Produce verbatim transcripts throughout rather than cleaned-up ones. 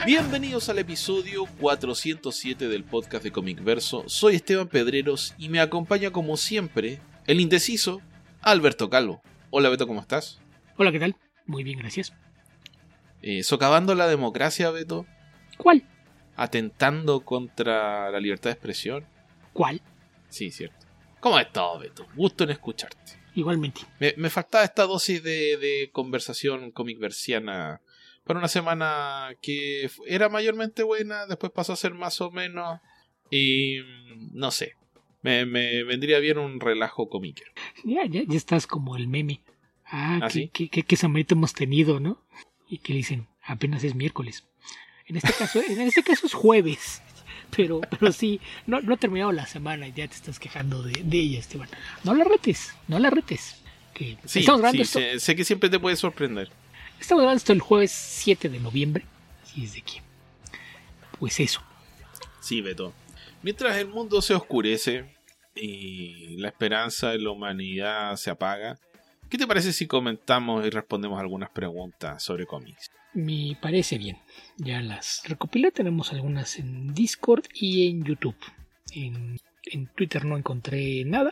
Bienvenidos al episodio cuatrocientos siete del podcast de Comic Verso. Soy Esteban Pedreros y me acompaña como siempre el indeciso Alberto Calvo. Hola Beto, ¿cómo estás? Hola, ¿qué tal? Muy bien, gracias. Eh, socavando la democracia, Beto. ¿Cuál? Atentando contra la libertad de expresión. ¿Cuál? Sí, cierto. ¿Cómo has estado, Beto? Gusto en escucharte. Igualmente. Me, me faltaba esta dosis de, de conversación comic-versiana para una semana que era mayormente buena, después pasó a ser más o menos, y no sé, me, me vendría bien un relajo comiquero. Ya, ya, ya estás como el meme. Ah, ¿Ah, que, sí? que, que, que samarito hemos tenido, ¿no? Y que le dicen, apenas es miércoles. En este caso, en este caso es jueves. Pero, pero sí, no, no ha terminado la semana y ya te estás quejando de, de ella, Esteban. No la retes, no la retes. Que Sí, estamos grabando sí, esto, sé, sé que siempre te puede sorprender. estamos grabando esto el jueves siete de noviembre. Así es de que, pues eso. Sí, Beto. Mientras el mundo se oscurece y la esperanza de la humanidad se apaga, ¿qué te parece si comentamos y respondemos algunas preguntas sobre cómics? Me parece bien. Ya las recopilé. Tenemos algunas en Discord y en YouTube. En, en Twitter no encontré nada.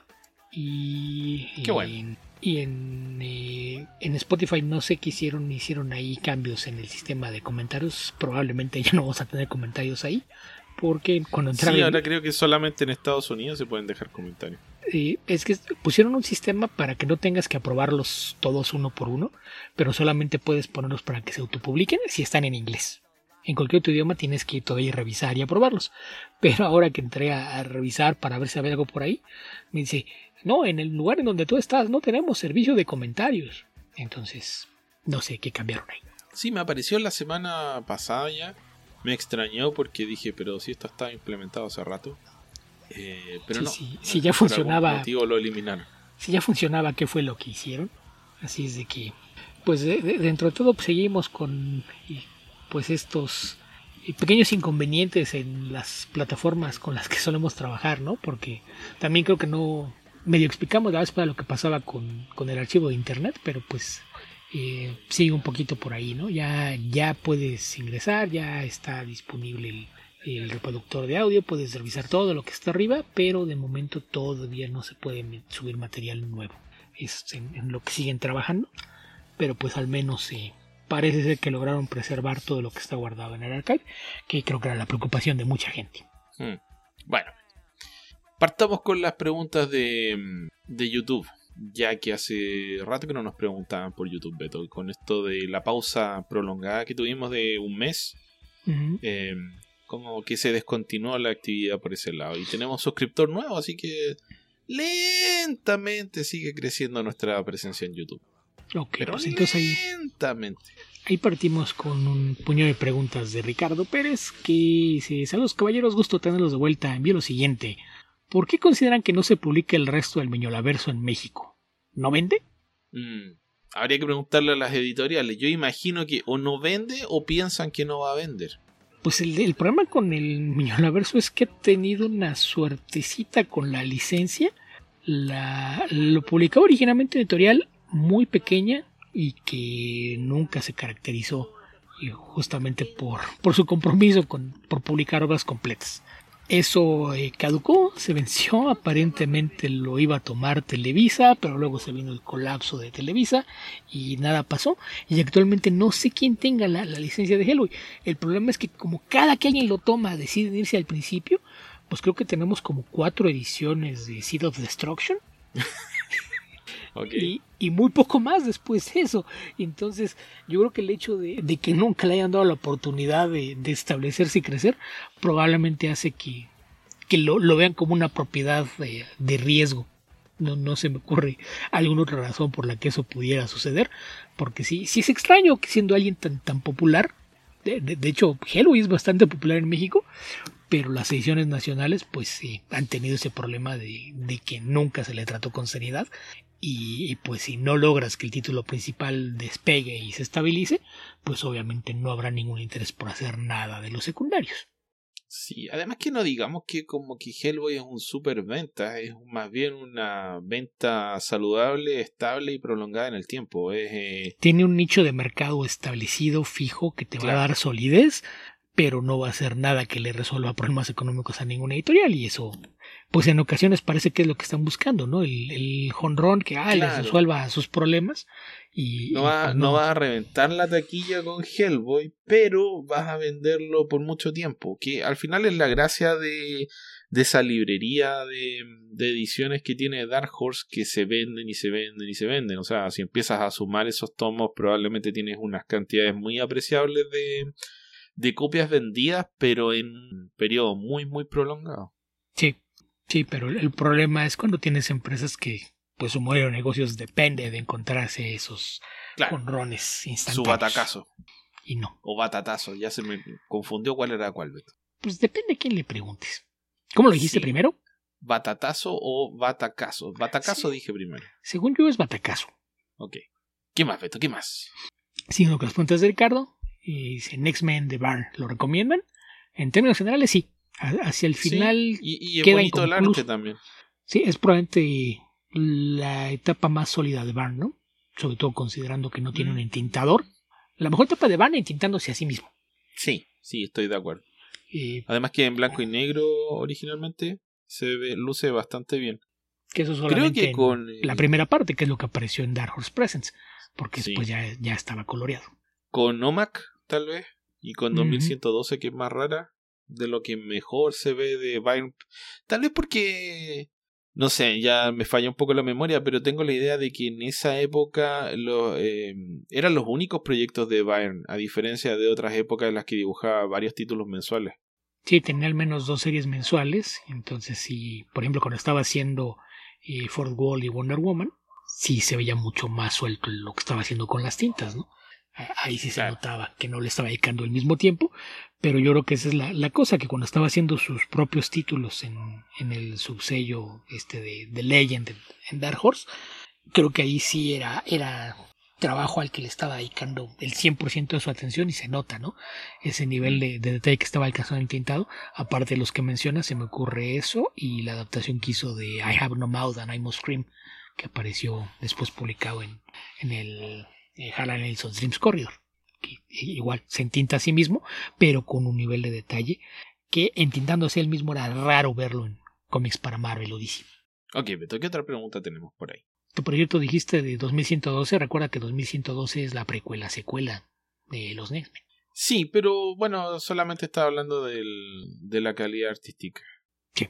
Y, Qué bueno. en, y en, eh, en Spotify no sé qué hicieron. Hicieron ahí cambios en el sistema de comentarios. Probablemente ya no vamos a tener comentarios ahí. Porque cuando entraron... Sí, ahora creo que solamente en Estados Unidos se pueden dejar comentarios. Eh, es que pusieron un sistema para que no tengas que aprobarlos todos uno por uno, pero solamente puedes ponerlos para que se autopubliquen si están en inglés. En cualquier otro idioma tienes que ir todavía a revisar y aprobarlos. Pero ahora que entré a, a revisar para ver si había algo por ahí, me dice, no, en el lugar en donde tú estás no tenemos servicio de comentarios. Entonces, no sé qué cambiaron ahí. Sí, me apareció la semana pasada ya. Me extrañó porque dije, pero si esto estaba implementado hace rato. Eh, pero sí, no, sí, si ya por funcionaba, algún motivo lo eliminaron. si ya funcionaba, ¿qué fue lo que hicieron? Así es de que, pues de, de, dentro de todo pues, seguimos con pues estos pequeños inconvenientes en las plataformas con las que solemos trabajar, ¿no? Porque también creo que no medio explicamos la vez para lo que pasaba con, con el archivo de internet, pero pues eh, sigue un poquito por ahí, ¿no? Ya, ya puedes ingresar, ya está disponible el el reproductor de audio, puedes revisar todo lo que está arriba, pero de momento todavía no se puede subir material nuevo. Es en, en lo que siguen trabajando, pero pues al menos eh, parece ser que lograron preservar todo lo que está guardado en el archive, que creo que era la preocupación de mucha gente. Hmm. Bueno, partamos con las preguntas de, de YouTube, ya que hace rato que no nos preguntaban por YouTube, Beto, y con esto de la pausa prolongada que tuvimos de un mes, Uh-huh. eh, como que se descontinuó la actividad por ese lado. Y tenemos suscriptor nuevo, así que lentamente sigue creciendo nuestra presencia en YouTube. Ok, Pero pues entonces ahí, lentamente. ahí partimos con un puño de preguntas de Ricardo Pérez, que dice, saludos caballeros, gusto tenerlos de vuelta. Envío lo siguiente. ¿Por qué consideran que no se publica el resto del Miñolaverso en México? ¿No vende? Mm, habría que preguntarle a las editoriales. Yo imagino que o no vende o piensan que no va a vender. Pues el, el problema con el Miñolaverso es que ha tenido una suertecita con la licencia. La, lo publicaba originalmente editorial muy pequeña y que nunca se caracterizó y justamente por, por su compromiso con, por publicar obras completas. Eso eh, caducó, se venció, aparentemente lo iba a tomar Televisa, pero luego se vino el colapso de Televisa y nada pasó. Y actualmente no sé quién tenga la, la licencia de Hellboy. El problema es que como cada que alguien lo toma deciden irse al principio, pues creo que tenemos como cuatro ediciones de Seed of Destruction. Okay. Y, y muy poco más después de eso. Entonces yo creo que el hecho de, de que nunca le hayan dado la oportunidad de, de establecerse y crecer probablemente hace que, que lo, lo vean como una propiedad de, de riesgo. No, no se me ocurre alguna otra razón por la que eso pudiera suceder, porque sí, sí es extraño que siendo alguien tan, tan popular, de, de, de hecho Hellboy es bastante popular en México, pero las ediciones nacionales pues sí, han tenido ese problema de, de que nunca se le trató con seriedad. Y, y pues si no logras que el título principal despegue y se estabilice, pues obviamente no habrá ningún interés por hacer nada de los secundarios. Sí, además que no digamos que como que Hellboy es un super venta, es más bien una venta saludable, estable y prolongada en el tiempo. Es, eh... Tiene un nicho de mercado establecido, fijo, que te claro. va a dar solidez, pero no va a hacer nada que le resuelva problemas económicos a ninguna editorial, y eso, pues en ocasiones parece que es lo que están buscando, ¿no? El, el jonrón que ah, Claro. les resuelva sus problemas y No, y, va, pues, no vas a reventar la taquilla con Hellboy, pero vas a venderlo por mucho tiempo. Que al final es la gracia de, de esa librería de, de ediciones que tiene Dark Horse, que se venden y se venden y se venden. O sea, si empiezas a sumar esos tomos, probablemente tienes unas cantidades muy apreciables de, de copias vendidas, pero en un periodo muy, muy prolongado. Sí, sí, pero el problema es cuando tienes empresas que, pues su modelo de negocios depende de encontrarse esos Claro, jonrones instantáneos. su batacazo. Y no. O batatazo, ya se me confundió cuál era cuál, Beto. Pues depende de quién le preguntes. ¿Cómo lo dijiste Sí. primero? ¿Batatazo o batacazo? Batacazo Sí. dije primero. Según yo es batacazo. Ok. ¿Qué más, Beto? ¿Qué más? Siguiendo con las preguntas de Ricardo, y dice Next-Men de Byrne, ¿lo recomiendan? En términos generales, sí. Ha- Hacia el final Sí, y, y es queda bonito el inconcluso. arte también. Sí, es probablemente la etapa más sólida de Byrne, ¿no? Sobre todo considerando que no tiene Mm. un entintador. La mejor etapa de Byrne entintándose a sí mismo. Sí, sí, estoy de acuerdo. Eh, Además que en blanco y negro originalmente se ve, luce bastante bien. que eso Creo solamente que en con... la eh, primera parte, que es lo que apareció en Dark Horse Presents, porque Sí. después ya, ya estaba coloreado. Con Nomak, tal vez. Y con Ujú. dos mil ciento doce, que es más rara. De lo que mejor se ve de Byrne. Tal vez porque... No sé, ya me falla un poco la memoria, pero tengo la idea de que en esa época lo, eh, eran los únicos proyectos de Byrne, a diferencia de otras épocas en las que dibujaba varios títulos mensuales. Sí, tenía al menos dos series mensuales. Entonces, sí, por ejemplo, cuando estaba haciendo eh, Fourth Wall y Wonder Woman, sí se veía mucho más suelto lo que estaba haciendo con las tintas, ¿no? Ahí sí se Claro. notaba que no le estaba dedicando el mismo tiempo, pero yo creo que esa es la, la cosa, que cuando estaba haciendo sus propios títulos en, en el subsello este de, de Legend en, en Dark Horse, creo que ahí sí era, era trabajo al que le estaba dedicando el cien por ciento de su atención, y se nota, ¿no? Ese nivel de, de detalle que estaba alcanzando en tintado. Aparte de los que mencionas, se me ocurre eso y la adaptación que hizo de I Have No Mouth and I Must Scream, que apareció después publicado en, en el eh, Harlan Ellison Dreams Corridor, que igual se entinta a sí mismo, pero con un nivel de detalle que entintándose él mismo era raro verlo en cómics para Marvel o D C. Ok, Beto, ¿qué otra pregunta tenemos por ahí? Tu proyecto dijiste de dos mil ciento doce, recuerda que dos mil ciento doce es la precuela, secuela de los Next-Men. Sí, pero bueno, solamente estaba hablando del, de la calidad artística. Sí.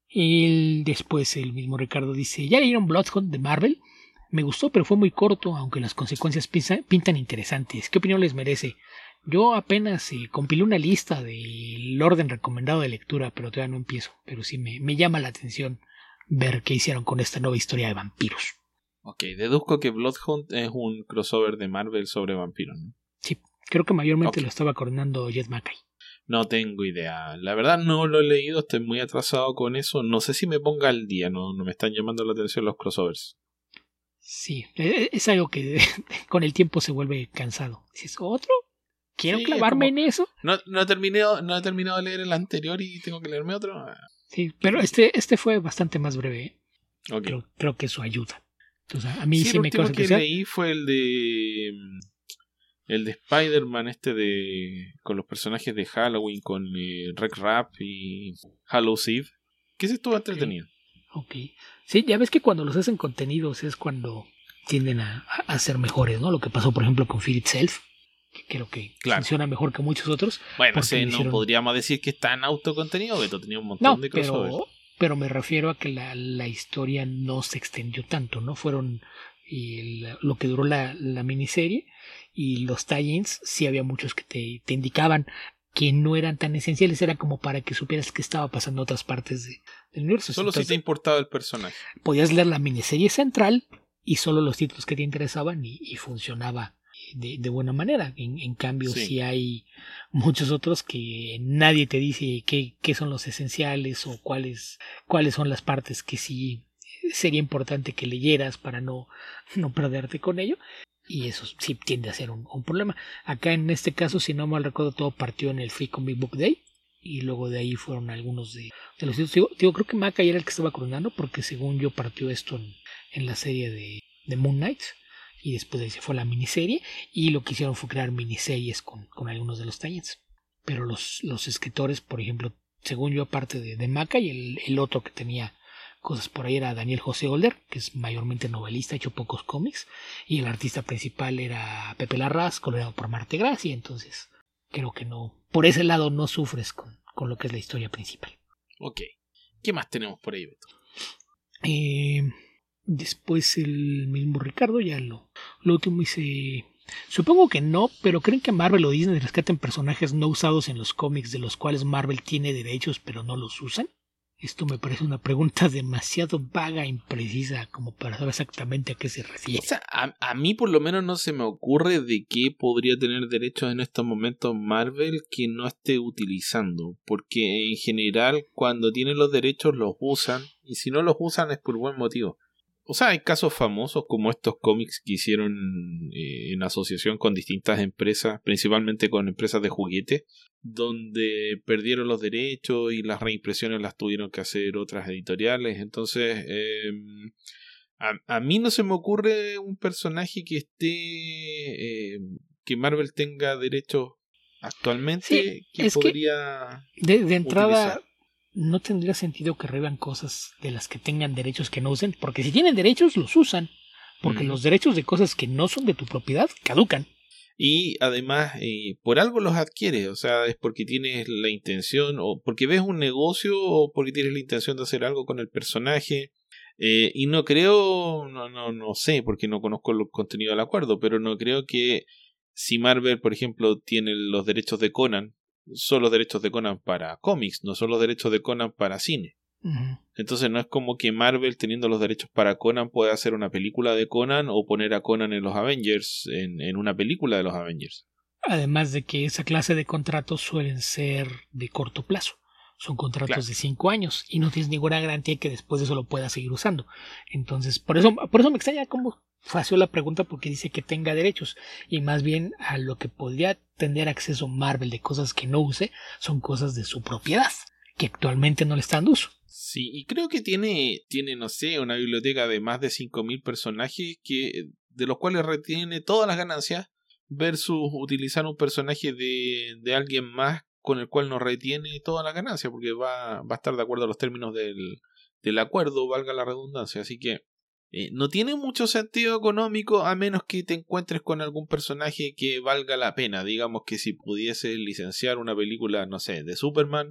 Y después el mismo Ricardo dice, ¿ya leyeron Bloodhound de Marvel? Me gustó, pero fue muy corto, aunque las consecuencias pintan, pintan interesantes. ¿Qué opinión les merece? Yo apenas eh, compilé una lista del orden recomendado de lectura, pero todavía no empiezo. Pero sí me, me llama la atención ver qué hicieron con esta nueva historia de vampiros. Ok, deduzco que Bloodhound es un crossover de Marvel sobre vampiros, ¿no? Sí, creo que mayormente Ok. lo estaba coordinando Jed Mackay. No tengo idea. La verdad no lo he leído, estoy muy atrasado con eso. No sé si me ponga al día, no, no me están llamando la atención los crossovers. Sí, e- es algo que con el tiempo se vuelve cansado. ¿Es otro? ¿Quiero Sí, es clavarme como- en eso? No, no, he terminado, no he terminado de leer el anterior y tengo que leerme otro. Ah, Sí, pero este, este fue bastante más breve. ¿eh? ok. Creo, creo que eso ayuda. Entonces, a mí Sí, sí, el me último causa que curiosidad. leí fue el de... El de Spider-Man, este de... Con los personajes de Halloween, con eh, Rec Rap y Hallows Eve. Que se estuvo entretenido. Ok. Sí, ya ves que cuando los hacen contenidos es cuando tienden a, a- a ser mejores, ¿no? Lo que pasó, por ejemplo, con Fear Itself, que creo que Claro. funciona mejor que muchos otros. Bueno, porque ese no hicieron- podríamos decir que es tan autocontenido, Beto. Tenía un montón No, de crossovers. pero, pero me refiero a que la, la historia no se extendió tanto, ¿no? Fueron el- lo que duró la, la miniserie, y los tie-ins sí había muchos que te, te indicaban que no eran tan esenciales, era como para que supieras qué estaba pasando en otras partes de- del universo. Solo si Entonces, te importaba el personaje. podías leer la miniserie central y solo los títulos que te interesaban, y, y funcionaba de, de buena manera. En, en cambio, Sí. sí hay muchos otros que nadie te dice qué, qué son los esenciales o cuáles, cuáles son las partes que sí sería importante que leyeras para no, no perderte con ello. Y eso sí tiende a ser un, un problema. Acá en este caso, si no mal recuerdo, todo partió en el Free Comic Book Day. Y luego de ahí fueron algunos de, de los títulos. Digo, digo, creo que Mackay era el que estaba coordinando, porque según yo partió esto en, en la serie de, de Moon Knight. Y después de ahí se fue la miniserie. Y lo que hicieron fue crear miniseries con, con algunos de los tie-ins. pero los, los escritores, por ejemplo, según yo, aparte de, de Maca, y el, el otro que tenía cosas por ahí era Daniel José Older, que es mayormente novelista, ha hecho pocos cómics, y el artista principal era Pepe Larraz, coloreado por Marte Gracia, entonces creo que no, por ese lado no sufres con, con lo que es la historia principal. Ok, ¿qué más tenemos por ahí, Beto? Eh, después el mismo Ricardo ya lo, lo último dice... Supongo que no, pero ¿creen que Marvel o Disney rescaten personajes no usados en los cómics de los cuales Marvel tiene derechos pero no los usan? Esto me parece una pregunta demasiado vaga e imprecisa como para saber exactamente a qué se refiere. O sea, a, a mí por lo menos no se me ocurre de qué podría tener derechos en estos momentos Marvel que no esté utilizando, porque en general cuando tienen los derechos los usan, y si no los usan es por buen motivo. O sea, hay casos famosos como estos cómics que hicieron eh, en asociación con distintas empresas, principalmente con empresas de juguetes, donde perdieron los derechos y las reimpresiones las tuvieron que hacer otras editoriales. Entonces, eh, a, a mí no se me ocurre un personaje que esté, eh, que Marvel tenga derechos actualmente sí, que podría que de, de entrada utilizar. No tendría sentido que revean cosas de las que tengan derechos que no usen, porque si tienen derechos los usan, porque mm. los derechos de cosas que no son de tu propiedad caducan. Y además, eh, por algo los adquieres, o sea, es porque tienes la intención, o porque ves un negocio, o porque tienes la intención de hacer algo con el personaje. Eh, y no creo, no, no, no sé, porque no conozco el contenido del acuerdo, pero no creo que si Marvel, por ejemplo, tiene los derechos de Conan, son los derechos de Conan para cómics, no son los derechos de Conan para cine. Uh-huh. Entonces no es como que Marvel, teniendo los derechos para Conan, pueda hacer una película de Conan o poner a Conan en los Avengers, en, en una película de los Avengers. Además de que esa clase de contratos suelen ser de corto plazo. Son contratos claro. de cinco años y no tienes ninguna garantía que después de eso lo puedas seguir usando. Entonces, por eso, por eso me extraña cómo fació la pregunta, porque dice que tenga derechos, y más bien a lo que podría tener acceso Marvel de cosas que no use son cosas de su propiedad, que actualmente no le están dando uso. Sí, y creo que tiene, tiene, no sé, una biblioteca de más de cinco mil personajes que, de los cuales retiene todas las ganancias, versus utilizar un personaje de, de alguien más con el cual no retiene toda la ganancia, porque va, va a estar de acuerdo a los términos del, del acuerdo, valga la redundancia. Así que eh, no tiene mucho sentido económico a menos que te encuentres con algún personaje que valga la pena. Digamos que si pudiese licenciar una película, no sé, de Superman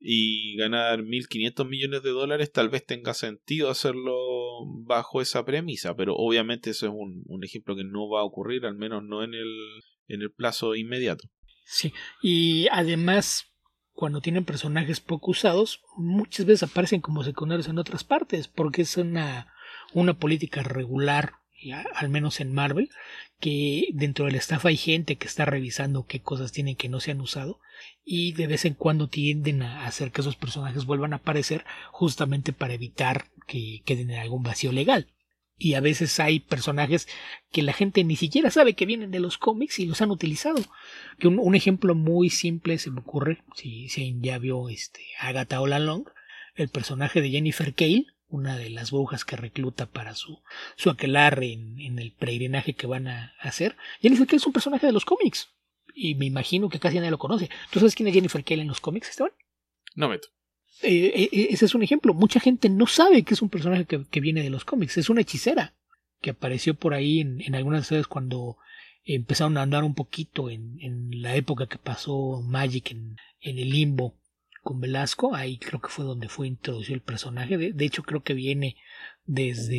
y ganar mil quinientos millones de dólares, tal vez tenga sentido hacerlo bajo esa premisa, pero obviamente eso es un, un ejemplo que no va a ocurrir, al menos no en el, en el plazo inmediato. Sí, y además cuando tienen personajes poco usados muchas veces aparecen como secundarios en otras partes, porque es una, una política regular, ya, al menos en Marvel, que dentro del staff hay gente que está revisando qué cosas tienen que no se han usado, y de vez en cuando tienden a hacer que esos personajes vuelvan a aparecer justamente para evitar que queden en algún vacío legal. Y a veces hay personajes que la gente ni siquiera sabe que vienen de los cómics y los han utilizado. Que un, un ejemplo muy simple se me ocurre, si, si ya vio este, Agatha All Along, el personaje de Jennifer Cale, una de las brujas que recluta para su, su aquelarre en, en el peregrinaje que van a hacer. Jennifer Cale es un personaje de los cómics, y me imagino que casi nadie lo conoce. ¿Tú sabes quién es Jennifer Cale en los cómics, Esteban? No, Beto. Eh, eh, ese es un ejemplo. Mucha gente no sabe que es un personaje que, que viene de los cómics. Es una hechicera que apareció por ahí en, en algunas veces cuando empezaron a andar un poquito en, en la época que pasó Magic en, en el limbo con Velasco. Ahí creo que fue donde fue introducido el personaje. De, de hecho creo que viene desde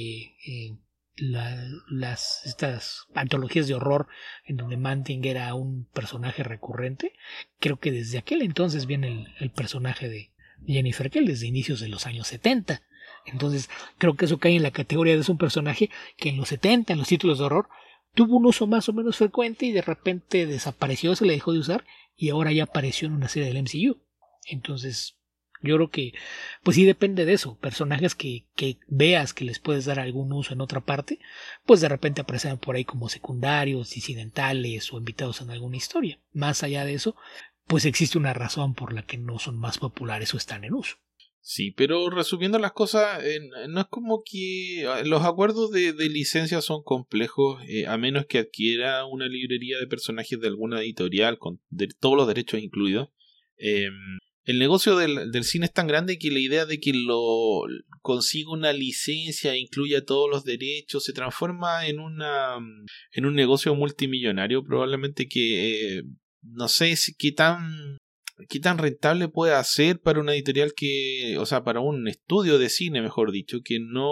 eh, la, las estas antologías de horror en donde Manting era un personaje recurrente. Creo que desde aquel entonces viene el, el personaje de Jennifer Cale, desde inicios de los años setenta. Entonces creo que eso cae en la categoría de es un personaje que en los setenta, en los títulos de horror, tuvo un uso más o menos frecuente y de repente desapareció, se le dejó de usar y ahora ya apareció en una serie del M C U. Entonces yo creo que pues sí depende de eso. Personajes que, que veas que les puedes dar algún uso en otra parte, pues de repente aparecen por ahí como secundarios, incidentales o invitados en alguna historia. Más allá de eso, pues existe una razón por la que no son más populares o están en uso. Sí, pero resumiendo las cosas, eh, no es como que los acuerdos de, de licencia son complejos, eh, a menos que adquiera una librería de personajes de alguna editorial con de, todos los derechos incluidos. Eh, el negocio del, del cine es tan grande que la idea de que lo consiga una licencia e incluya todos los derechos se transforma en una en un negocio multimillonario, probablemente que eh, no sé si qué tan ¿Qué tan rentable puede ser para una editorial que, o sea, para un estudio de cine, mejor dicho, que no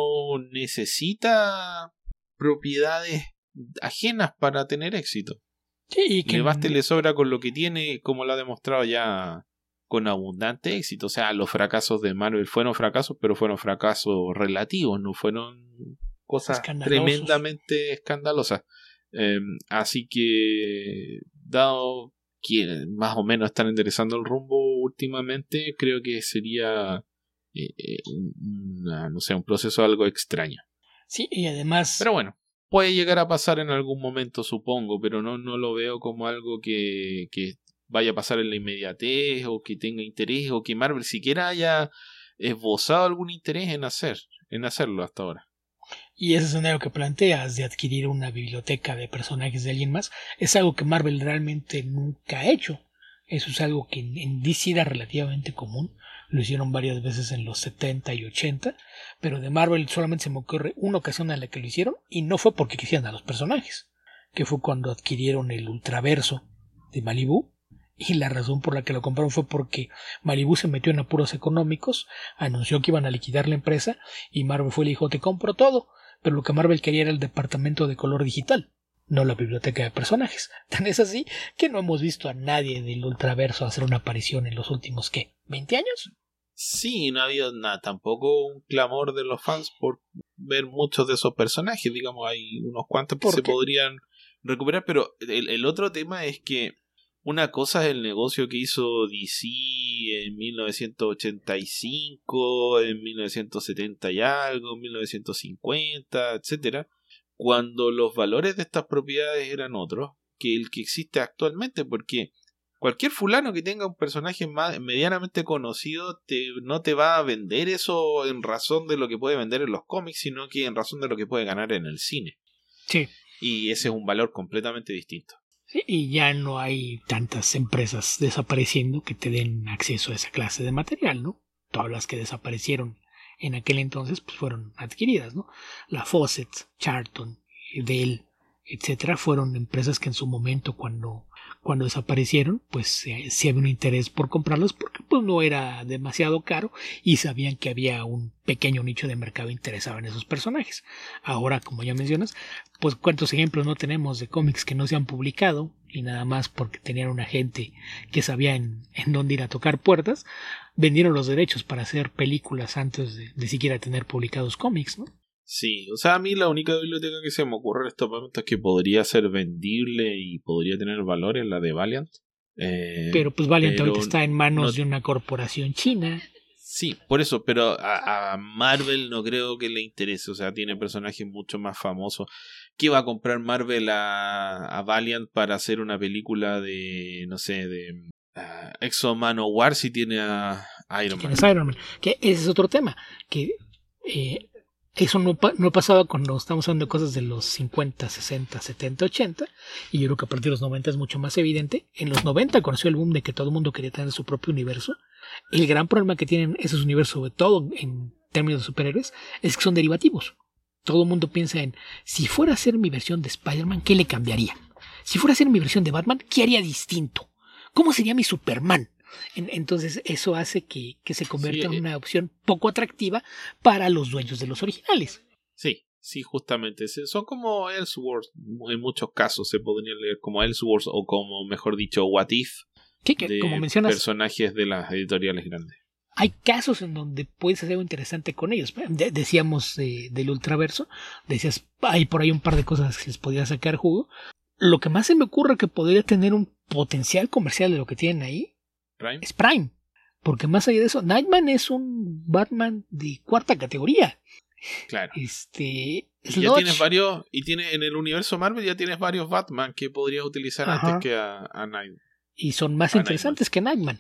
necesita propiedades ajenas para tener éxito? Sí, y que le basta y le sobra con lo que tiene, como lo ha demostrado ya con abundante éxito. O sea, los fracasos de Marvel fueron fracasos, pero fueron fracasos relativos, no fueron cosas tremendamente escandalosas. Eh, así que, dado que más o menos están enderezando el rumbo últimamente, creo que sería eh, eh, una, no sé, un proceso algo extraño. Sí, y además... Pero bueno, puede llegar a pasar en algún momento, supongo, pero no, no lo veo como algo que, que vaya a pasar en la inmediatez o que tenga interés o que Marvel siquiera haya esbozado algún interés en hacer, en hacerlo hasta ahora. Y ese escenario que planteas de adquirir una biblioteca de personajes de alguien más es algo que Marvel realmente nunca ha hecho. Eso es algo que en D C era relativamente común. Lo hicieron varias veces en los setenta y ochenta, pero de Marvel solamente se me ocurre una ocasión en la que lo hicieron, y no fue porque quisieran a los personajes, que fue cuando adquirieron el Ultraverso de Malibu, y la razón por la que lo compraron fue porque Malibu se metió en apuros económicos, anunció que iban a liquidar la empresa, y Marvel fue y le dijo: te compro todo. Pero lo que Marvel quería era el departamento de color digital, no la biblioteca de personajes. Tan es así que no hemos visto a nadie del Ultraverso hacer una aparición en los últimos, ¿qué? ¿veinte años? Sí, no ha habido nada, tampoco un clamor de los fans por ver muchos de esos personajes. Digamos, hay unos cuantos que se podrían recuperar, pero el, el otro tema es que una cosa es el negocio que hizo D C en mil novecientos ochenta y cinco, en mil novecientos setenta y algo, en mil novecientos cincuenta, etcétera, cuando los valores de estas propiedades eran otros que el que existe actualmente, porque cualquier fulano que tenga un personaje más, medianamente conocido te, no te va a vender eso en razón de lo que puede vender en los cómics, sino que en razón de lo que puede ganar en el cine. Sí. Y ese es un valor completamente distinto. Sí, y ya no hay tantas empresas desapareciendo que te den acceso a esa clase de material, ¿no? Todas las que desaparecieron en aquel entonces pues fueron adquiridas, ¿no? La Fawcett, Charlton, Dell, etcétera, fueron empresas que en su momento cuando, cuando desaparecieron pues eh, sí había un interés por comprarlas porque pues no era demasiado caro y sabían que había un pequeño nicho de mercado interesado en esos personajes. Ahora, como ya mencionas, pues cuántos ejemplos no tenemos de cómics que no se han publicado y nada más porque tenían una gente que sabía en, en dónde ir a tocar puertas, vendieron los derechos para hacer películas antes de, de siquiera tener publicados cómics, ¿no? Sí, o sea, a mí la única biblioteca que se me ocurre en estos momentos que podría ser vendible y podría tener valor es la de Valiant. Eh, pero pues Valiant pero ahorita está en manos no, de una corporación china. Sí, por eso, pero a, a Marvel no creo que le interese, o sea, tiene personajes mucho más famosos. ¿Qué va a comprar Marvel a, a Valiant para hacer una película de, no sé, de uh, Exo-Man o War si tiene a Iron Man? Iron Man? Que ese es otro tema, que eh, eso no, no pasaba cuando estamos hablando de cosas de los cincuenta, sesenta, setenta, ochenta, y yo creo que a partir de los noventa es mucho más evidente. En los noventa conoció el boom de que todo el mundo quería tener su propio universo. El gran problema que tienen esos universos, sobre todo en términos de superhéroes, es que son derivativos. Todo el mundo piensa en, si fuera a ser mi versión de Spider-Man, ¿qué le cambiaría? Si fuera a ser mi versión de Batman, ¿qué haría distinto? ¿Cómo sería mi Superman? Entonces eso hace que, que se convierta sí, en una opción poco atractiva para los dueños de los originales. Sí, sí, justamente. Son como Elseworlds, en muchos casos se podrían leer como Elseworlds o como, mejor dicho, What If, sí, que, de como mencionas, personajes de las editoriales grandes. Hay casos en donde puedes hacer algo interesante con ellos. De- decíamos eh, del Ultraverso, decías, hay por ahí un par de cosas que les podría sacar jugo. Lo que más se me ocurre que podría tener un potencial comercial de lo que tienen ahí Prime. es Prime. Porque más allá de eso, Nightman es un Batman de cuarta categoría. Claro. Este. Y ya Sludge, tienes varios, y tiene, en el universo Marvel ya tienes varios Batman que podrías utilizar Ajá. antes que a, a Night. y son más a interesantes que Nightman.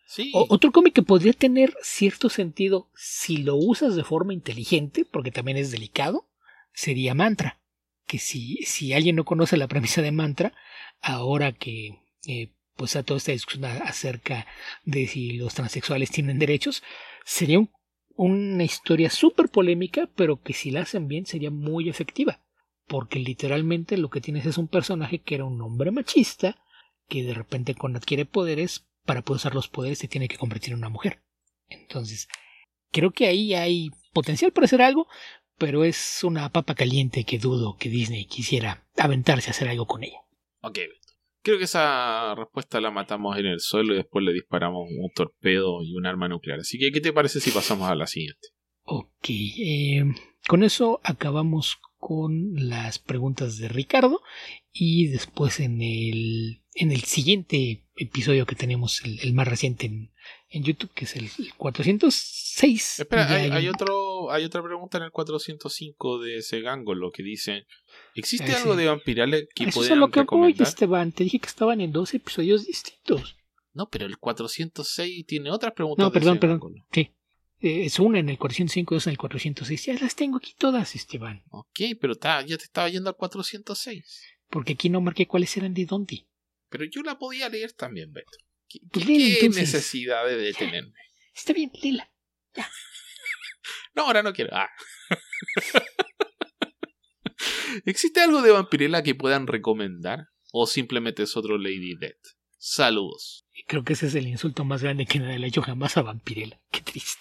Sí. O, otro cómic que podría tener cierto sentido si lo usas de forma inteligente, porque también es delicado, sería Mantra. Que si, si alguien no conoce la premisa de Mantra, ahora que eh, pues a toda esta discusión acerca de si los transexuales tienen derechos, sería un, una historia súper polémica, pero que si la hacen bien sería muy efectiva. Porque literalmente lo que tienes es un personaje que era un hombre machista, que de repente cuando adquiere poderes, para poder usar los poderes se tiene que convertir en una mujer. Entonces, creo que ahí hay potencial para hacer algo, pero es una papa caliente que dudo que Disney quisiera aventarse a hacer algo con ella. Ok, creo que esa respuesta la matamos en el suelo y después le disparamos un torpedo y un arma nuclear. Así que, ¿qué te parece si pasamos a la siguiente? Ok, eh, con eso acabamos con las preguntas de Ricardo y después en el, en el siguiente episodio que tenemos, el, el más reciente en, en YouTube, que es el, el cuatrocientos seis. Espera, hay, hay, hay, un... otro, hay otra pregunta en el cuatrocientos cinco de ese Gangolo que dice: ¿existe Ese, algo de Vampirella que eso puedan es a lo que recomendar? voy, Esteban. Te dije que estaban en dos episodios distintos. No, pero el cuatrocientos seis tiene otras preguntas. No, perdón, de ese perdón. Gangolo. Sí. Eh, es una en el cuatrocientos cinco y dos en el cuatrocientos seis. Ya las tengo aquí todas, Esteban. Ok, pero ta, ya te estaba yendo al cuatrocientos seis. Porque aquí no marqué cuáles eran de dónde. Pero yo la podía leer también, Beto. ¿Qué, Pues qué, léela, qué entonces. necesidad de detenerme? Está bien, Lila. Ya. No, ahora no quiero. Ah. ¿Existe algo de Vampirella que puedan recomendar? ¿O simplemente es otro Lady Death? Saludos. Creo que ese es el insulto más grande que nadie le ha hecho jamás a Vampirella. Qué triste.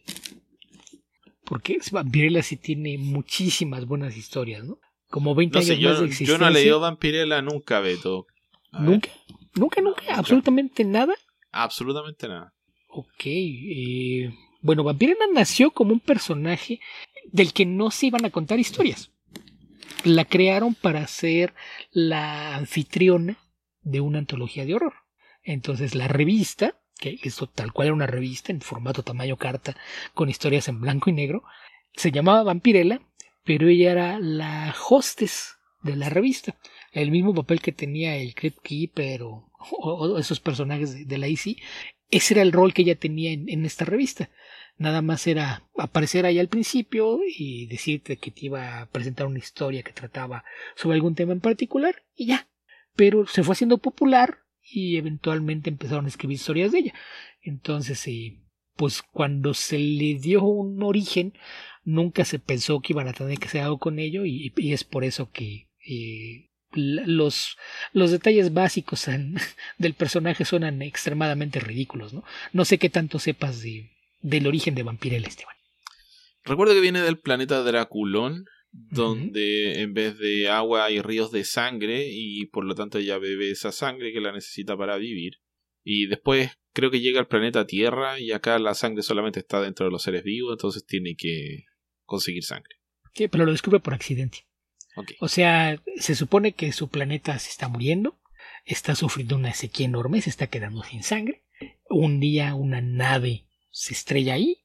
Porque Vampirella sí tiene muchísimas buenas historias, ¿no? Como veinte No sé, años yo, más de existencia. yo no he leído Vampirella nunca, Beto. A ¿Nunca? ver. ¿Nunca, nunca? Nunca. ¿Absolutamente nada? Absolutamente nada. Ok. Eh, bueno, Vampirella nació como un personaje del que no se iban a contar historias. La crearon para ser la anfitriona de una antología de horror. Entonces la revista, que esto tal cual era una revista en formato tamaño carta con historias en blanco y negro, se llamaba Vampirella, pero ella era la hostess de la revista. El mismo papel que tenía el Crypt Keeper o, o, o esos personajes de, de la I C. Ese era el rol que ella tenía en, en esta revista. Nada más era aparecer ahí al principio y decirte que te iba a presentar una historia que trataba sobre algún tema en particular y ya. Pero se fue haciendo popular y eventualmente empezaron a escribir historias de ella. Entonces, eh, pues cuando se le dio un origen, nunca se pensó que iban a tener que hacer algo con ello y, y es por eso que eh, los, los detalles básicos en, del personaje suenan extremadamente ridículos, ¿no? No sé qué tanto sepas de, del origen de Vampirella, Esteban. Recuerdo que viene del planeta Draculón, donde uh-huh. en vez de agua hay ríos de sangre y por lo tanto ella bebe esa sangre que la necesita para vivir. Y después creo que llega al planeta Tierra y acá la sangre solamente está dentro de los seres vivos, entonces tiene que conseguir sangre. Sí, pero lo descubre por accidente. Okay. O sea, se supone que su planeta se está muriendo, está sufriendo una sequía enorme, se está quedando sin sangre. Un día una nave se estrella ahí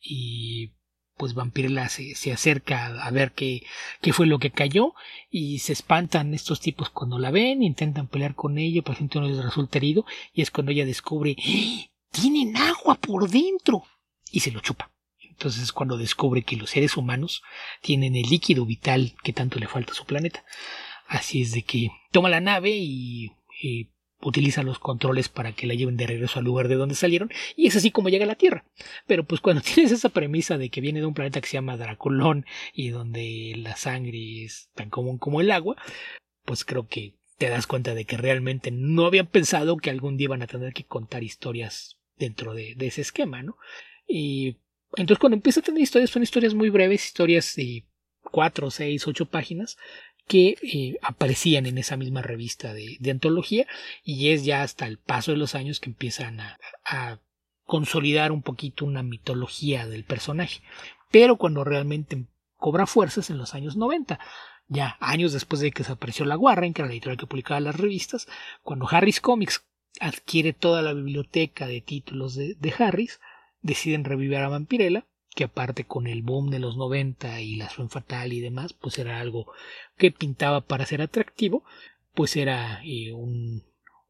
y pues Vampirella se, se acerca a ver qué, qué fue lo que cayó y se espantan estos tipos cuando la ven, intentan pelear con ella, por ejemplo uno les resulta herido y es cuando ella descubre ¡Ah! ¡Tienen agua por dentro! Y se lo chupa. Entonces es cuando descubre que los seres humanos tienen el líquido vital que tanto le falta a su planeta. Así es de que toma la nave y, y utiliza los controles para que la lleven de regreso al lugar de donde salieron y es así como llega a la Tierra. Pero pues cuando tienes esa premisa de que viene de un planeta que se llama Draculón y donde la sangre es tan común como el agua, pues creo que te das cuenta de que realmente no habían pensado que algún día iban a tener que contar historias dentro de, de ese esquema, ¿no? Y entonces cuando empieza a tener historias, son historias muy breves, historias de cuatro, seis, ocho páginas que eh, aparecían en esa misma revista de, de antología y es ya hasta el paso de los años que empiezan a, a consolidar un poquito una mitología del personaje. Pero cuando realmente cobra fuerzas en los años noventa, ya años después de que desapareció la Warren, que era la editorial que publicaba las revistas, cuando Harris Comics adquiere toda la biblioteca de títulos de, de Harris, deciden revivir a Vampirella, que aparte con el boom de los noventa y la Femme Fatale y demás, pues era algo que pintaba para ser atractivo, pues era eh, un,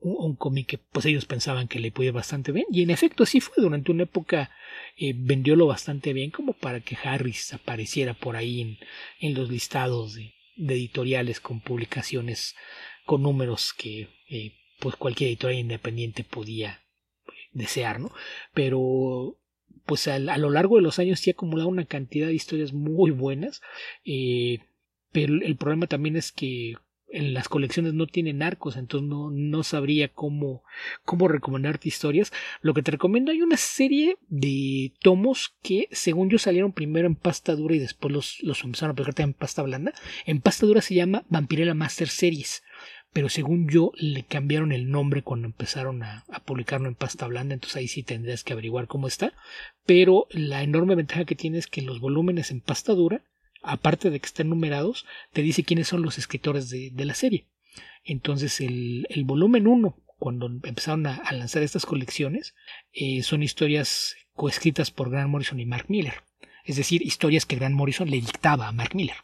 un, un cómic que pues ellos pensaban que le podía ir bastante bien, y en efecto así fue. Durante una época eh, vendiólo bastante bien como para que Harris apareciera por ahí en, en los listados de, de editoriales con publicaciones con números que eh, pues cualquier editorial independiente podía desear, ¿no? Pero pues a, a lo largo de los años sí ha acumulado una cantidad de historias muy buenas, eh, pero el problema también es que en las colecciones no tienen arcos, entonces no, no sabría cómo, cómo recomendarte historias. Lo que te recomiendo, hay una serie de tomos que según yo salieron primero en pasta dura y después los, los empezaron a publicar en pasta blanda. En pasta dura se llama Vampirella Master Series, pero según yo le cambiaron el nombre cuando empezaron a, a publicarlo en pasta blanda, entonces ahí sí tendrías que averiguar cómo está. Pero la enorme ventaja que tiene es que los volúmenes en pasta dura, aparte de que estén numerados, te dice quiénes son los escritores de, de la serie. Entonces el, el volumen uno, cuando empezaron a, a lanzar estas colecciones, eh, son historias coescritas por Grant Morrison y Mark Millar, es decir, historias que Grant Morrison le dictaba a Mark Millar.